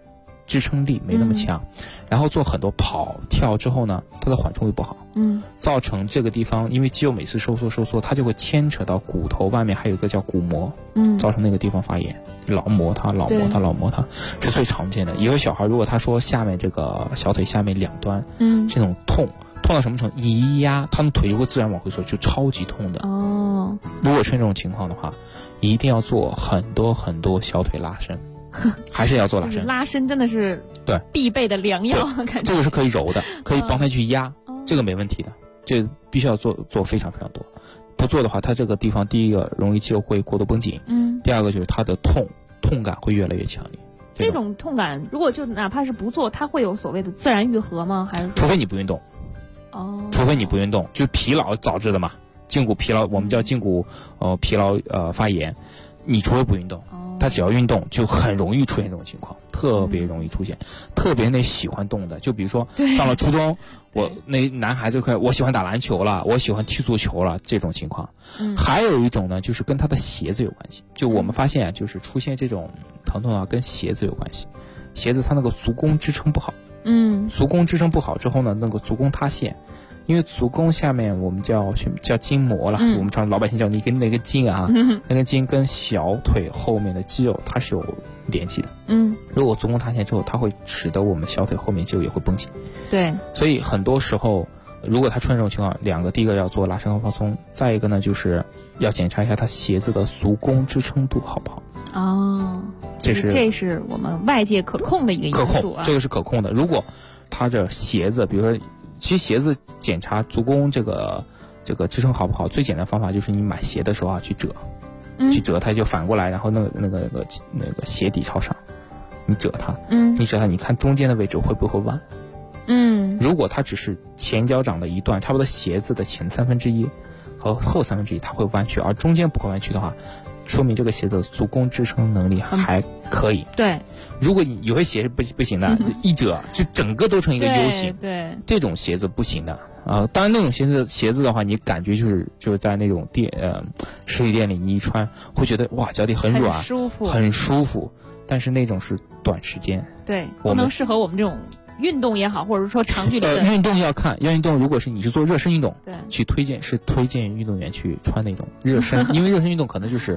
支撑力没那么强，然后做很多跑跳之后呢，它的缓冲力不好，造成这个地方因为肌肉每次收缩，它就会牵扯到骨头外面还有一个叫骨膜，造成那个地方发炎，老磨它是最常见的。有些小孩如果他说下面这个小腿下面两端，这种痛到什么程度，一压他们腿就会自然往回缩，就超级痛的。如果出现这种情况的话，一定要做很多小腿拉伸。还是要做拉伸， 拉伸真的是对必备的良药。 这个是可以揉的，可以帮他去压，这个没问题的，这必须要做非常非常多。不做的话，他这个地方第一个容易肌肉会过度绷紧，第二个就是他的痛感会越来越强烈。 这种痛感，如果就哪怕是不做，它会有所谓的自然愈合吗？还是除非你不运动？除非你不运动，就是疲劳导致的嘛，胫骨疲劳，我们叫胫骨疲劳发炎，你除非不运动。他只要运动就很容易出现这种情况，特别容易出现，特别那喜欢动的，就比如说上了初中，我那男孩子我喜欢打篮球了，我喜欢踢足球了，这种情况。还有一种呢，就是跟他的鞋子有关系。就我们发现就是出现这种疼痛跟鞋子有关系，鞋子它那个足弓支撑不好，足弓支撑不好之后呢，那个足弓塌陷。因为足弓下面我们叫筋膜了，我们常老百姓叫那根筋啊，那根筋跟小腿后面的肌肉它是有联系的。如果足弓塌陷之后，它会使得我们小腿后面肌肉也会绷紧。对，所以很多时候如果他出现这种情况，两个，第一个要做拉伸和放松，再一个呢就是要检查一下他鞋子的足弓支撑度好不好。这是我们外界可控的一个因素啊，这个是可控的。如果他这鞋子，比如说。其实鞋子检查足弓这个支撑好不好，最简单的方法就是你买鞋的时候啊去折它，就反过来，然后那个鞋底朝上，你折它，你看中间的位置会不会弯？如果它只是前脚掌的一段，差不多鞋子的前1/3和后1/3，它会弯曲，而中间不会弯曲的话，说明这个鞋子的足弓支撑能力还可以。对，如果你有些鞋是不行的，一折就整个都成一个 U 型，对，这种鞋子不行的当然那种鞋子的话，你感觉就是在那种实体店里你一穿会觉得哇脚底很软，很舒服，但是那种是短时间，对，不能适合我们这种运动也好，或者说长距离的运动要运动，如果是你是做热身运动，对，推荐运动员去穿那种热身，因为热身运动可能就是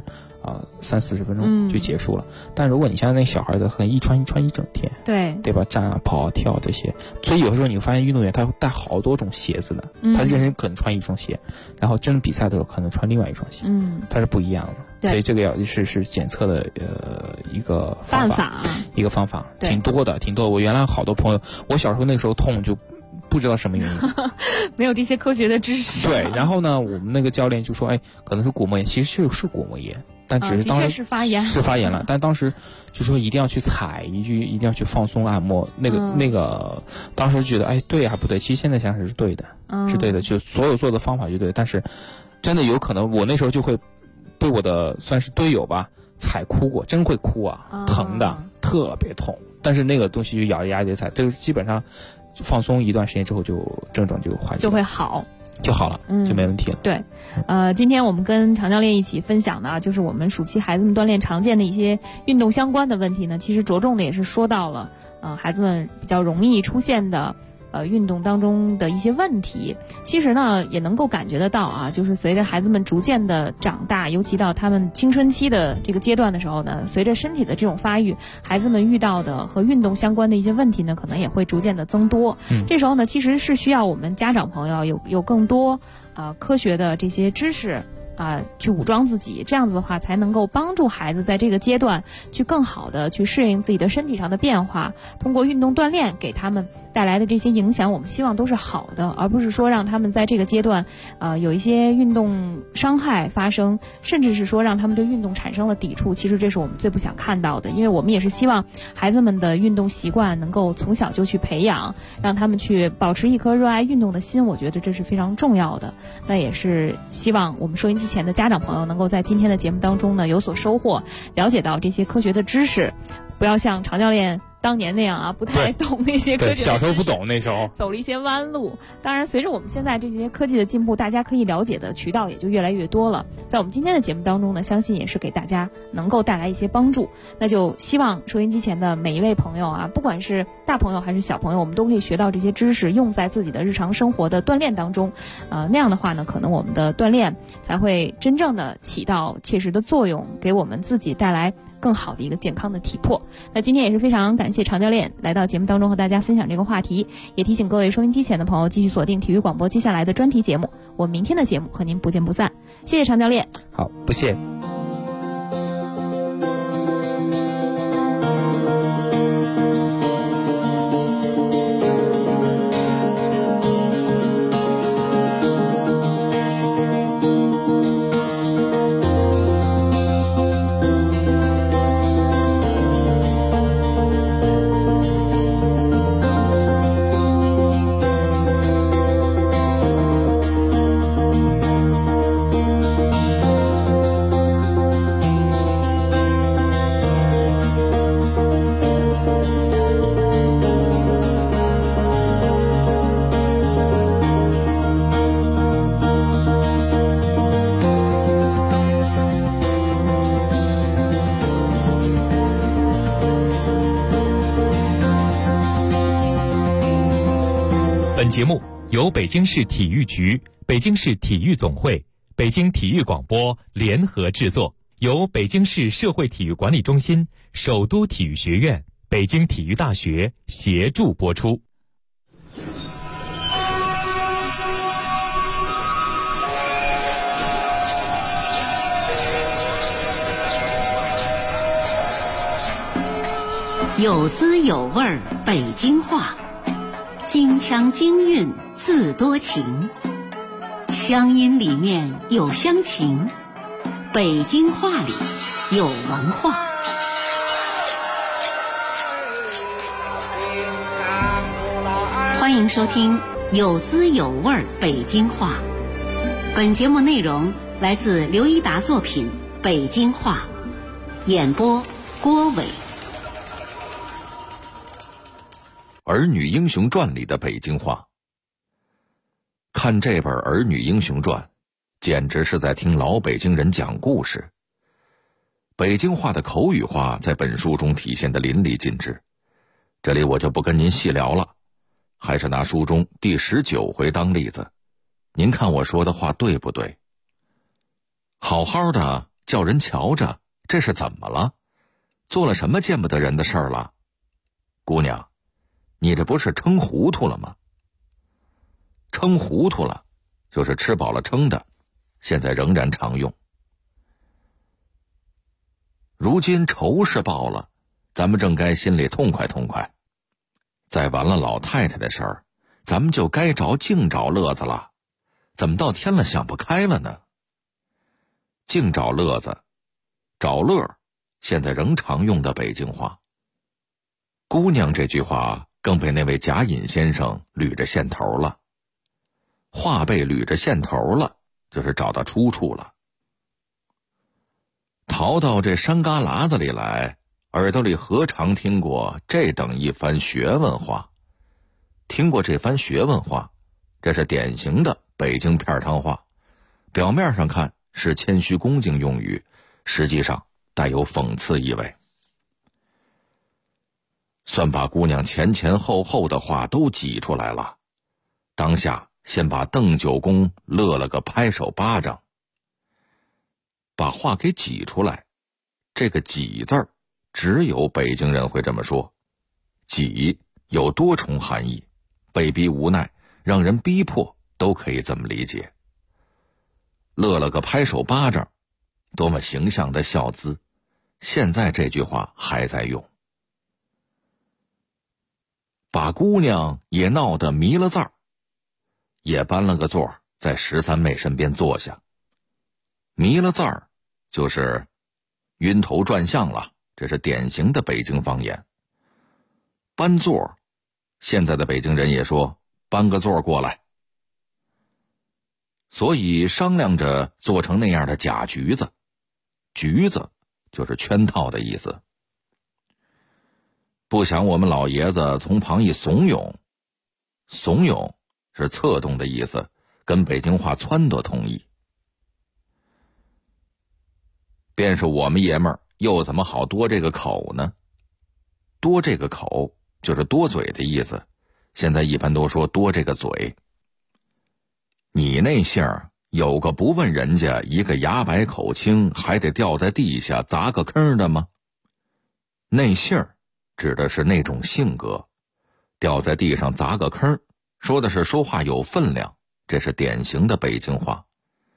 30-40分钟就结束了。但如果你像那小孩的，可能一穿一整天，对吧？站啊、跑啊、跳这些，所以有时候你会发现运动员他会带好多种鞋子的，他热身可能穿一双鞋，然后真的比赛的时候可能穿另外一双鞋，它是不一样的。所以这个是检测的一个方法，挺多的。我原来好多朋友，我小时候那个时候痛就不知道什么原因，没有这些科学的知识。对，然后呢，我们那个教练就说，可能是骨膜炎，其实是骨膜炎，但只是当时是发炎了，但当时就说一定要去踩一句，一定要去放松按摩。那个，当时觉得对还不对，其实现在想想是对的，是对的，就所有做的方法就对，但是真的有可能我那时候就会。被我的算是队友吧踩哭过，真会哭啊，疼的特别痛，但是那个东西就咬着牙也得踩，这个基本上放松一段时间之后就症状就缓解，就会好了，就没问题了。对，今天我们跟常教练一起分享的就是我们暑期孩子们锻炼常见的一些运动相关的问题呢，其实着重的也是说到了孩子们比较容易出现的运动当中的一些问题。其实呢也能够感觉得到就是随着孩子们逐渐的长大，尤其到他们青春期的这个阶段的时候呢，随着身体的这种发育，孩子们遇到的和运动相关的一些问题呢，可能也会逐渐的增多。这时候呢，其实是需要我们家长朋友有更多科学的这些知识去武装自己，这样子的话才能够帮助孩子在这个阶段去更好的去适应自己的身体上的变化，通过运动锻炼给他们带来的这些影响，我们希望都是好的，而不是说让他们在这个阶段有一些运动伤害发生，甚至是说让他们对运动产生了抵触。其实这是我们最不想看到的，因为我们也是希望孩子们的运动习惯能够从小就去培养，让他们去保持一颗热爱运动的心，我觉得这是非常重要的。那也是希望我们收音机前的家长朋友能够在今天的节目当中呢有所收获，了解到这些科学的知识，不要像常教练当年那样啊，不太懂那些科技。 对，小时候不懂那时候， 走了一些弯路。当然，随着我们现在这些科技的进步，大家可以了解的渠道也就越来越多了。在我们今天的节目当中呢，相信也是给大家能够带来一些帮助。那就希望收音机前的每一位朋友啊，不管是大朋友还是小朋友，我们都可以学到这些知识，用在自己的日常生活的锻炼当中。那样的话呢，可能我们的锻炼才会真正的起到切实的作用，给我们自己带来更好的一个健康的体魄。那今天也是非常感谢常教练来到节目当中和大家分享这个话题，也提醒各位收音机前的朋友继续锁定体育广播接下来的专题节目，我们明天的节目和您不见不散。谢谢常教练。 好，不谢。 本节目由北京市体育局、北京市体育总会、北京体育广播联合制作，由北京市社会体育管理中心、首都体育学院、北京体育大学协助播出。 有滋有味儿北京话，京腔京韵自多情，乡音里面有乡情，北京话里有文化。欢迎收听有滋有味儿北京话。本节目内容来自刘一达作品《北京话》，演播郭伟。 《儿女英雄传》里的北京话。看这本《儿女英雄传》，简直是在听老北京人讲故事。北京话的口语化在本书中体现得淋漓尽致，这里我就不跟您细聊了，还是拿书中第19回当例子，您看我说的话对不对？好好的叫人瞧着，这是怎么了？做了什么见不得人的事儿了？姑娘，你这不是撑糊涂了吗？撑糊涂了就是吃饱了撑的，现在仍然常用。如今仇是报了，咱们正该心里痛快痛快。再完了老太太的事儿，咱们就该净找乐子了，怎么到天了想不开了呢？净找乐子，找乐，现在仍常用的北京话。姑娘这句话更被那位贾隐先生捋着线头了。话被捋着线头了，就是找到出处了。逃到这山旮旯子里来，耳朵里何尝听过这等一番学问话？听过这番学问话，这是典型的北京片汤话，表面上看是谦虚恭敬用语，实际上带有讽刺意味。算把姑娘前前后后的话都挤出来了，当下先把邓九公乐了个拍手巴掌。把话给挤出来，这个挤字儿只有北京人会这么说。挤有多重含义，被逼无奈，让人逼迫，都可以这么理解。乐了个拍手巴掌，多么形象的笑姿，现在这句话还在用。把姑娘也闹得迷了字儿，也搬了个座在13妹身边坐下。迷了字儿就是晕头转向了，这是典型的北京方言。搬座，现在的北京人也说搬个座过来。所以商量着做成那样的假局子，局子就是圈套的意思。 不想我们老爷子从旁一怂恿，怂恿是策动的意思，跟北京话撺掇同义。便是我们爷们儿又怎么好多这个口呢？多这个口就是多嘴的意思，现在一般都说多这个嘴。你那姓儿有个不问人家一个牙白口清还得掉在地下砸个坑的吗？那姓儿指的是那种性格，掉在地上砸个坑，说的是说话有分量，这是典型的北京话。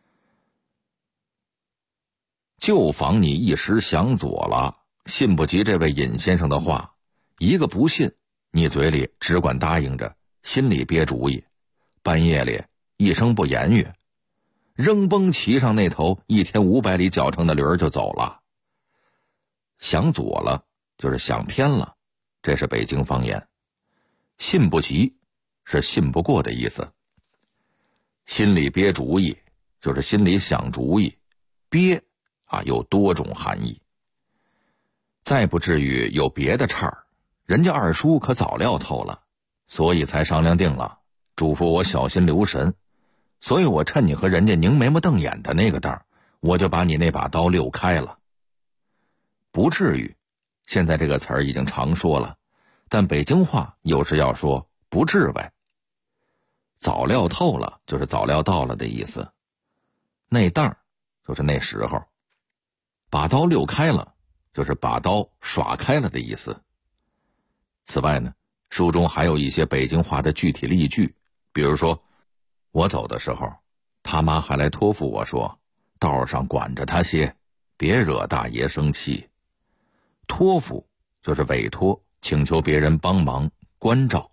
就防你一时想左了，信不及这位尹先生的话，一个不信，你嘴里只管答应着，心里憋主意，半夜里一声不言语，扔崩骑上那头1500里脚程的驴儿就走了。想左了就是想偏了，这是北京方言。信不及是信不过的意思。心里憋主意就是心里想主意，憋有多种含义。再不至于有别的岔儿，人家二叔可早料透了，所以才商量定了，嘱咐我小心留神。所以我趁你和人家拧眉毛瞪眼的那个当，我就把你那把刀溜开了。不至于，现在这个词儿已经常说了，但北京话有时要说不至呗。早料透了就是早料到了的意思，那当就是那时候。把刀溜开了就是把刀耍开了的意思。此外呢，书中还有一些北京话的具体例句，比如说我走的时候，他妈还来托付我说，道上管着他些，别惹大爷生气。托付就是委托，请求别人帮忙关照。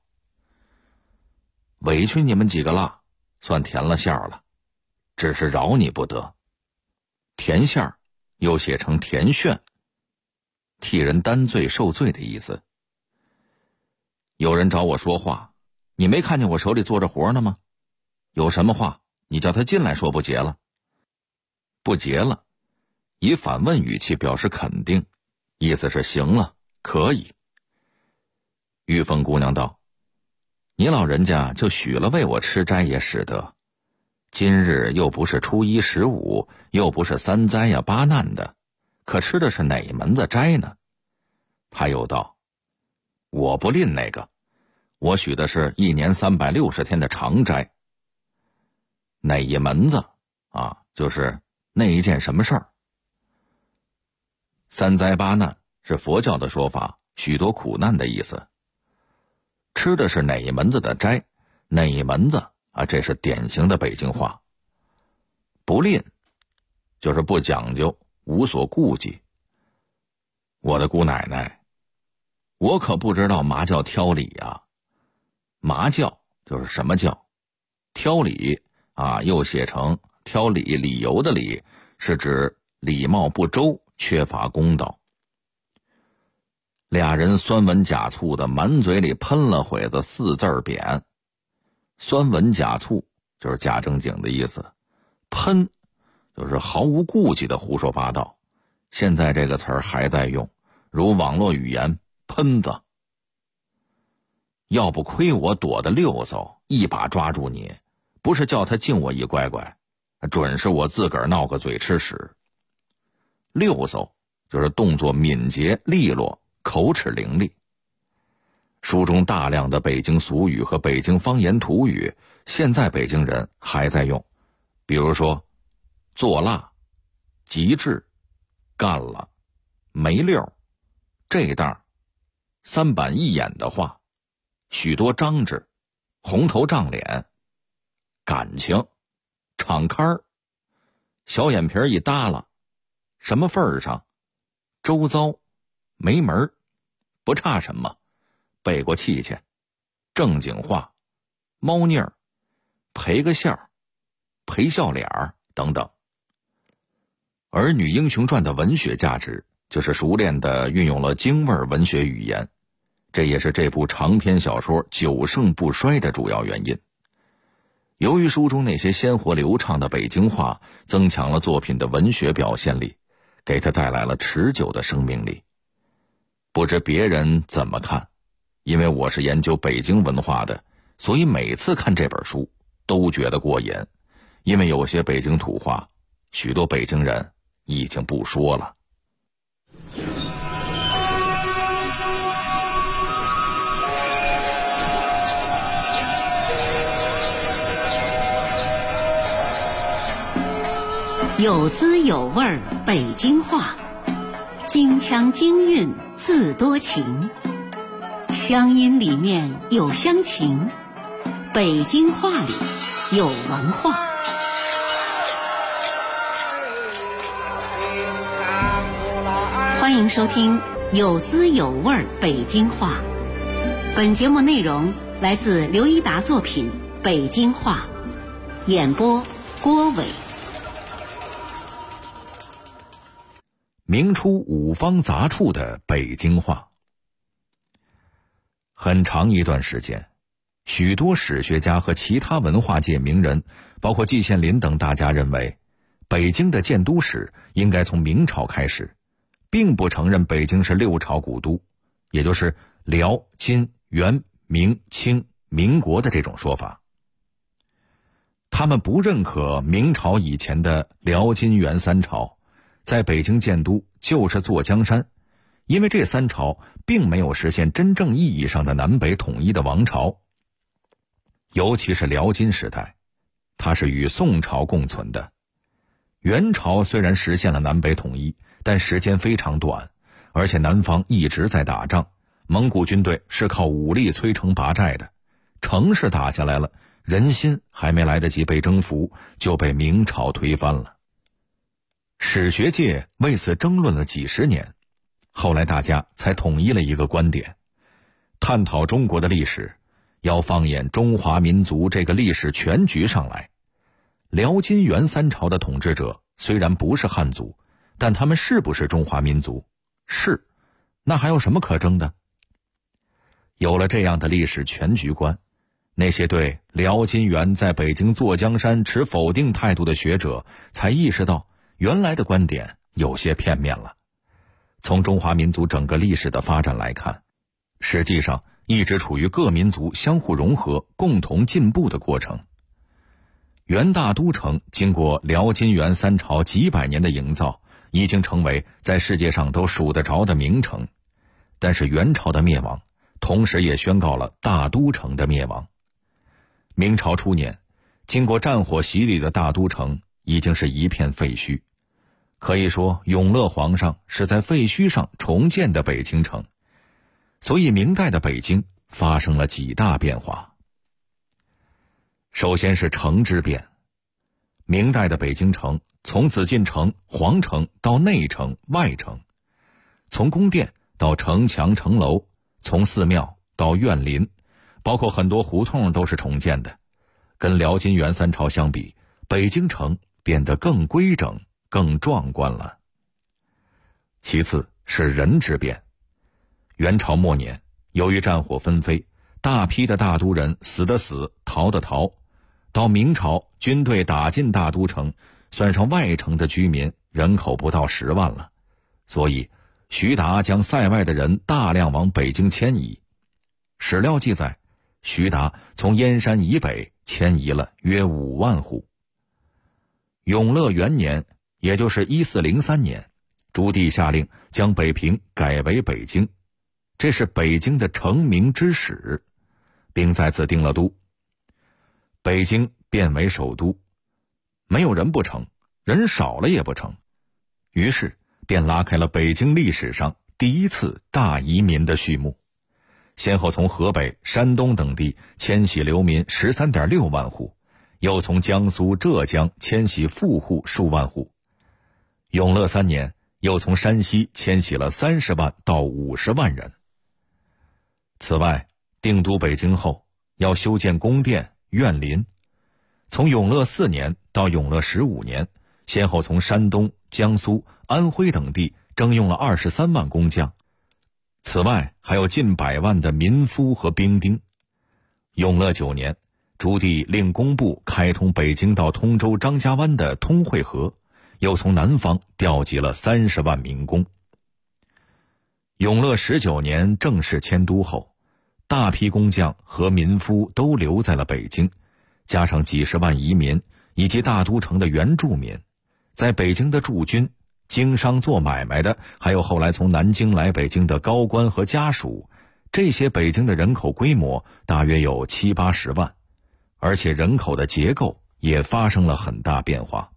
委屈你们几个了，算填了馅儿了，只是饶你不得。填馅儿又写成填炫，替人担罪受罪的意思。有人找我说话，你没看见我手里做着活呢吗？有什么话你叫他进来说，不结了。不结了，以反问语气表示肯定，意思是行了，可以。玉凤姑娘道，你老人家就许了为我吃斋也使得，今日又不是初一15，又不是3灾呀8难的，可吃的是哪门子斋呢？他又道，我不吝那个，我许的是1年360天的长斋。哪一门子就是那一件什么事儿。3灾8难是佛教的说法，许多苦难的意思。吃的是哪一门子的斋，哪一门子这是典型的北京话。不吝就是不讲究，无所顾忌。我的姑奶奶，我可不知道嘛叫挑理呀。嘛叫就是什么叫，挑理又写成挑理，理由的理，是指礼貌不周，缺乏公道。俩人酸文假醋的满嘴里喷了会子4字匾。酸文假醋就是假正经的意思，喷就是毫无顾忌的胡说八道。现在这个词儿还在用，如网络语言喷子。要不亏我躲得溜嗖，一把抓住你，不是叫他敬我一乖乖，准是我自个儿闹个嘴吃屎。溜嗖就是动作敏捷利落，口齿伶俐。书中大量的北京俗语和北京方言土语，现在北京人还在用，比如说做辣、极致、干了、没溜、这当、3板一眼的话，许多张志、红头胀脸、感情、敞开儿、小眼皮一耷拉、什么份儿上、周遭、没门儿、不差什么、背过气去、正经话、猫腻儿、赔个笑、赔笑脸儿等等。《儿女英雄传》的文学价值就是熟练地运用了京味文学语言，这也是这部长篇小说久盛不衰的主要原因。由于书中那些鲜活流畅的北京话增强了作品的文学表现力，给它带来了持久的生命力。 不知别人怎么看，因为我是研究北京文化的，所以每次看这本书都觉得过瘾。因为有些北京土话，许多北京人已经不说了。 有滋有味儿北京话，京腔京韵字多情，乡音里面有乡情，北京话里有文化。欢迎收听有滋有味儿北京话。本节目内容来自刘一达作品《北京话》，演播郭伟。 明初五方杂处的北京话。很长一段时间，许多史学家和其他文化界名人，包括季羡林等大家认为，北京的建都史应该从明朝开始，并不承认北京是六朝古都，也就是辽、金、元、明、清、民国的这种说法。他们不认可明朝以前的辽、金、元三朝在北京建都就是坐江山，因为这三朝并没有实现真正意义上的南北统一的王朝。尤其是辽金时代，它是与宋朝共存的。元朝虽然实现了南北统一，但时间非常短，而且南方一直在打仗，蒙古军队是靠武力摧城拔寨的，城市打下来了，人心还没来得及被征服，就被明朝推翻了。史学界为此争论了几十年，后来大家才统一了一个观点：探讨中国的历史，要放眼中华民族这个历史全局上来。辽金元三朝的统治者虽然不是汉族，但他们是不是中华民族？是，那还有什么可争的？有了这样的历史全局观，那些对辽金元在北京坐江山持否定态度的学者才意识到，原来的观点有些片面了。从中华民族整个历史的发展来看，实际上一直处于各民族相互融合、共同进步的过程。元大都城经过辽金元三朝几百年的营造，已经成为在世界上都数得着的名城。但是元朝的灭亡，同时也宣告了大都城的灭亡。明朝初年，经过战火洗礼的大都城已经是一片废墟，可以说永乐皇上是在废墟上重建的北京城。所以明代的北京发生了几大变化。首先是城之变。明代的北京城从紫禁城、皇城到内城、外城，从宫殿到城墙城楼，从寺庙到院林，包括很多胡同都是重建的。跟辽金元三朝相比，北京城变得更规整、更壮观了。其次是人之变。元朝末年，由于战火纷飞，大批的大都人死的死，逃的逃。到明朝，军队打进大都城，算上外城的居民，人口不到10万了。所以徐达将塞外的人大量往北京迁移。史料记载，徐达从燕山以北迁移了约5万户。永乐元年，也就是1403年，朱棣下令将北平改为北京，这是北京的成名之始，并在此定了都。北京变为首都，没有人不成，人少了也不成，于是便拉开了北京历史上第一次大移民的序幕，先后从河北、山东等地迁徙流民 13.6 万户，又从江苏、浙江迁徙富户数万户。永乐3年，又从山西迁徙了30万到50万人。此外，定都北京后，要修建宫殿、院林。从永乐4年到永乐15年，先后从山东、江苏、安徽等地征用了23万工匠。此外，还有近100万的民夫和兵丁。永乐9年，朱棣令工部开通北京到通州张家湾的通惠河，又从南方调集了30万民工。 永乐19年正式迁都后，大批工匠和民夫都留在了北京，加上几十万移民以及大都城的原住民，在北京的驻军、经商做买卖的，还有后来从南京来北京的高官和家属，这些北京的人口规模大约有70-80万，而且人口的结构也发生了很大变化。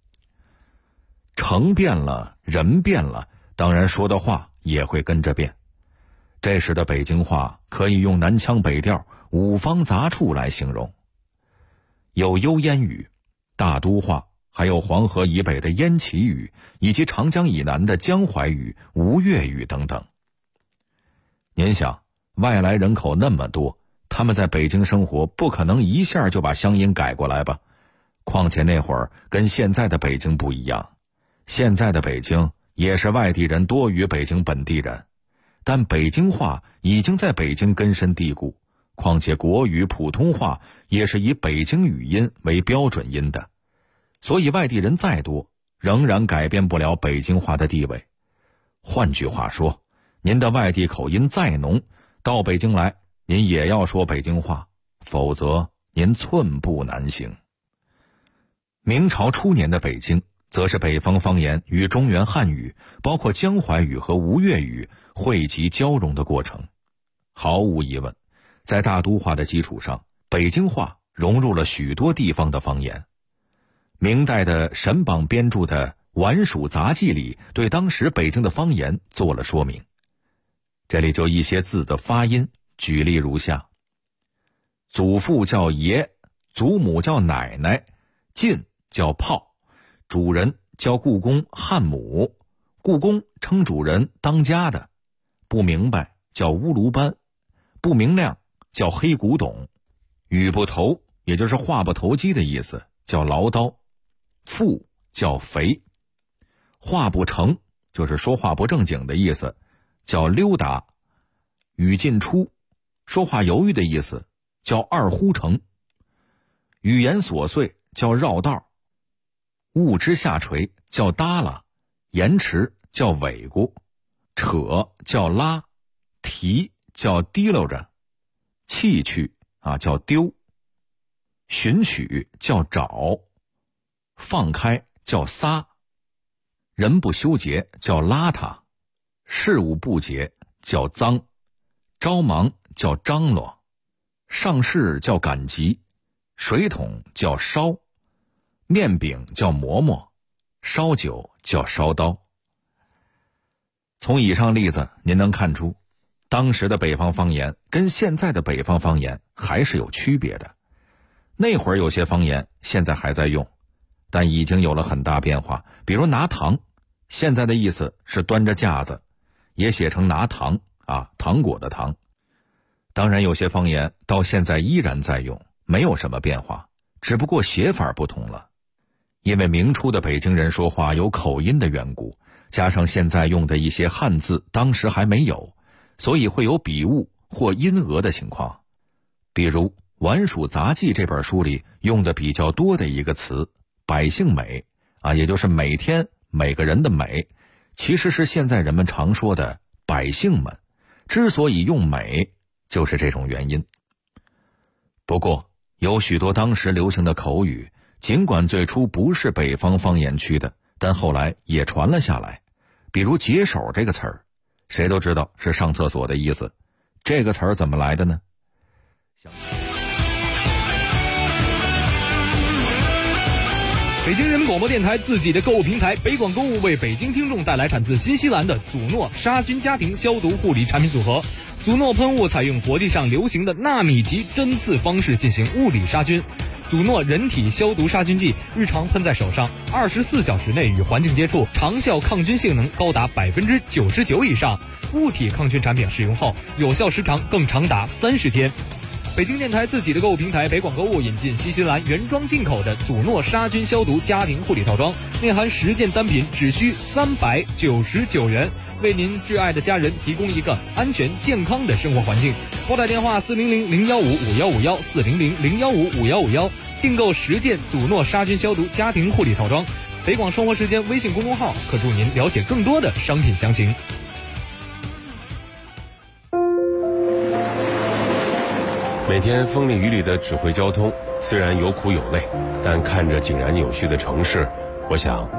城变了，人变了，当然说的话也会跟着变。这时的北京话可以用南腔北调、五方杂处来形容，有幽烟语、大都话，还有黄河以北的燕齐语，以及长江以南的江淮语、吴越语等等。您想，外来人口那么多，他们在北京生活，不可能一下就把乡音改过来吧？况且那会儿跟现在的北京不一样，现在的北京也是外地人多于北京本地人，但北京话已经在北京根深蒂固，况且国语、普通话也是以北京语音为标准音的，所以外地人再多，仍然改变不了北京话的地位。换句话说，您的外地口音再浓，到北京来，您也要说北京话，否则您寸步难行。明朝初年的北京，则是北方方言与中原汉语，包括江淮语和吴越语汇集交融的过程。毫无疑问，在大都话的基础上，北京话融入了许多地方的方言。明代的沈榜编著的《晚蜀杂记》里对当时北京的方言做了说明。这里就一些字的发音，举例如下：祖父叫爷，祖母叫奶奶，进叫炮，主人叫故宫汉母，故宫称主人当家的，不明白叫乌卢班，不明亮叫黑古董，语不投也就是话不投机的意思，叫唠叨，富叫肥，话不成就是说话不正经的意思，叫溜达，语进出说话犹豫的意思，叫二呼成，语言琐碎叫绕道，物之下垂叫耷拉，延迟叫尾咕，扯叫拉，提叫提溜着，弃去叫丢，寻取叫找，放开叫撒，人不修洁叫邋遢，事物不洁叫脏，着忙叫张罗，上事叫赶集，水桶叫烧，面饼叫馍馍，烧酒叫烧刀。从以上例子您能看出，当时的北方方言跟现在的北方方言还是有区别的。那会儿有些方言现在还在用，但已经有了很大变化。比如拿糖，现在的意思是端着架子，也写成拿糖糖果的糖。当然有些方言到现在依然在用，没有什么变化，只不过写法不同了。因为明初的北京人说话有口音的缘故，加上现在用的一些汉字当时还没有，所以会有笔误或音讹的情况。比如《晚蜀杂记》这本书里用的比较多的一个词百姓美也就是每天每个人的美，其实是现在人们常说的百姓们，之所以用美就是这种原因。不过有许多当时流行的口语，尽管最初不是北方方言区的，但后来也传了下来。比如解手这个词儿，谁都知道是上厕所的意思，这个词儿怎么来的呢？ 北京人民广播电台自己的购物平台北广购物为北京听众带来产自新西兰的祖诺杀菌家庭消毒护理产品组合。祖诺喷雾采用国际上流行的纳米级针刺方式进行物理杀菌。祖诺人体消毒杀菌剂日常喷在手上，24小时内与环境接触，长效抗菌性能高达99%以上。物体抗菌产品使用后，有效时长更长达30天。北京电台自己的购物平台北广购物引进新西兰原装进口的祖诺杀菌消毒家庭护理套装，内含10件单品，只需399元，为您挚爱的家人提供一个安全健康的生活环境。拨打电话400-015-5151 400-015-5151，订购10件祖诺杀菌消毒家庭护理套装。北广生活时间微信公众号可助您了解更多的商品详情。 每天风里雨里的指挥交通，虽然有苦有累，但看着井然有序的城市，我想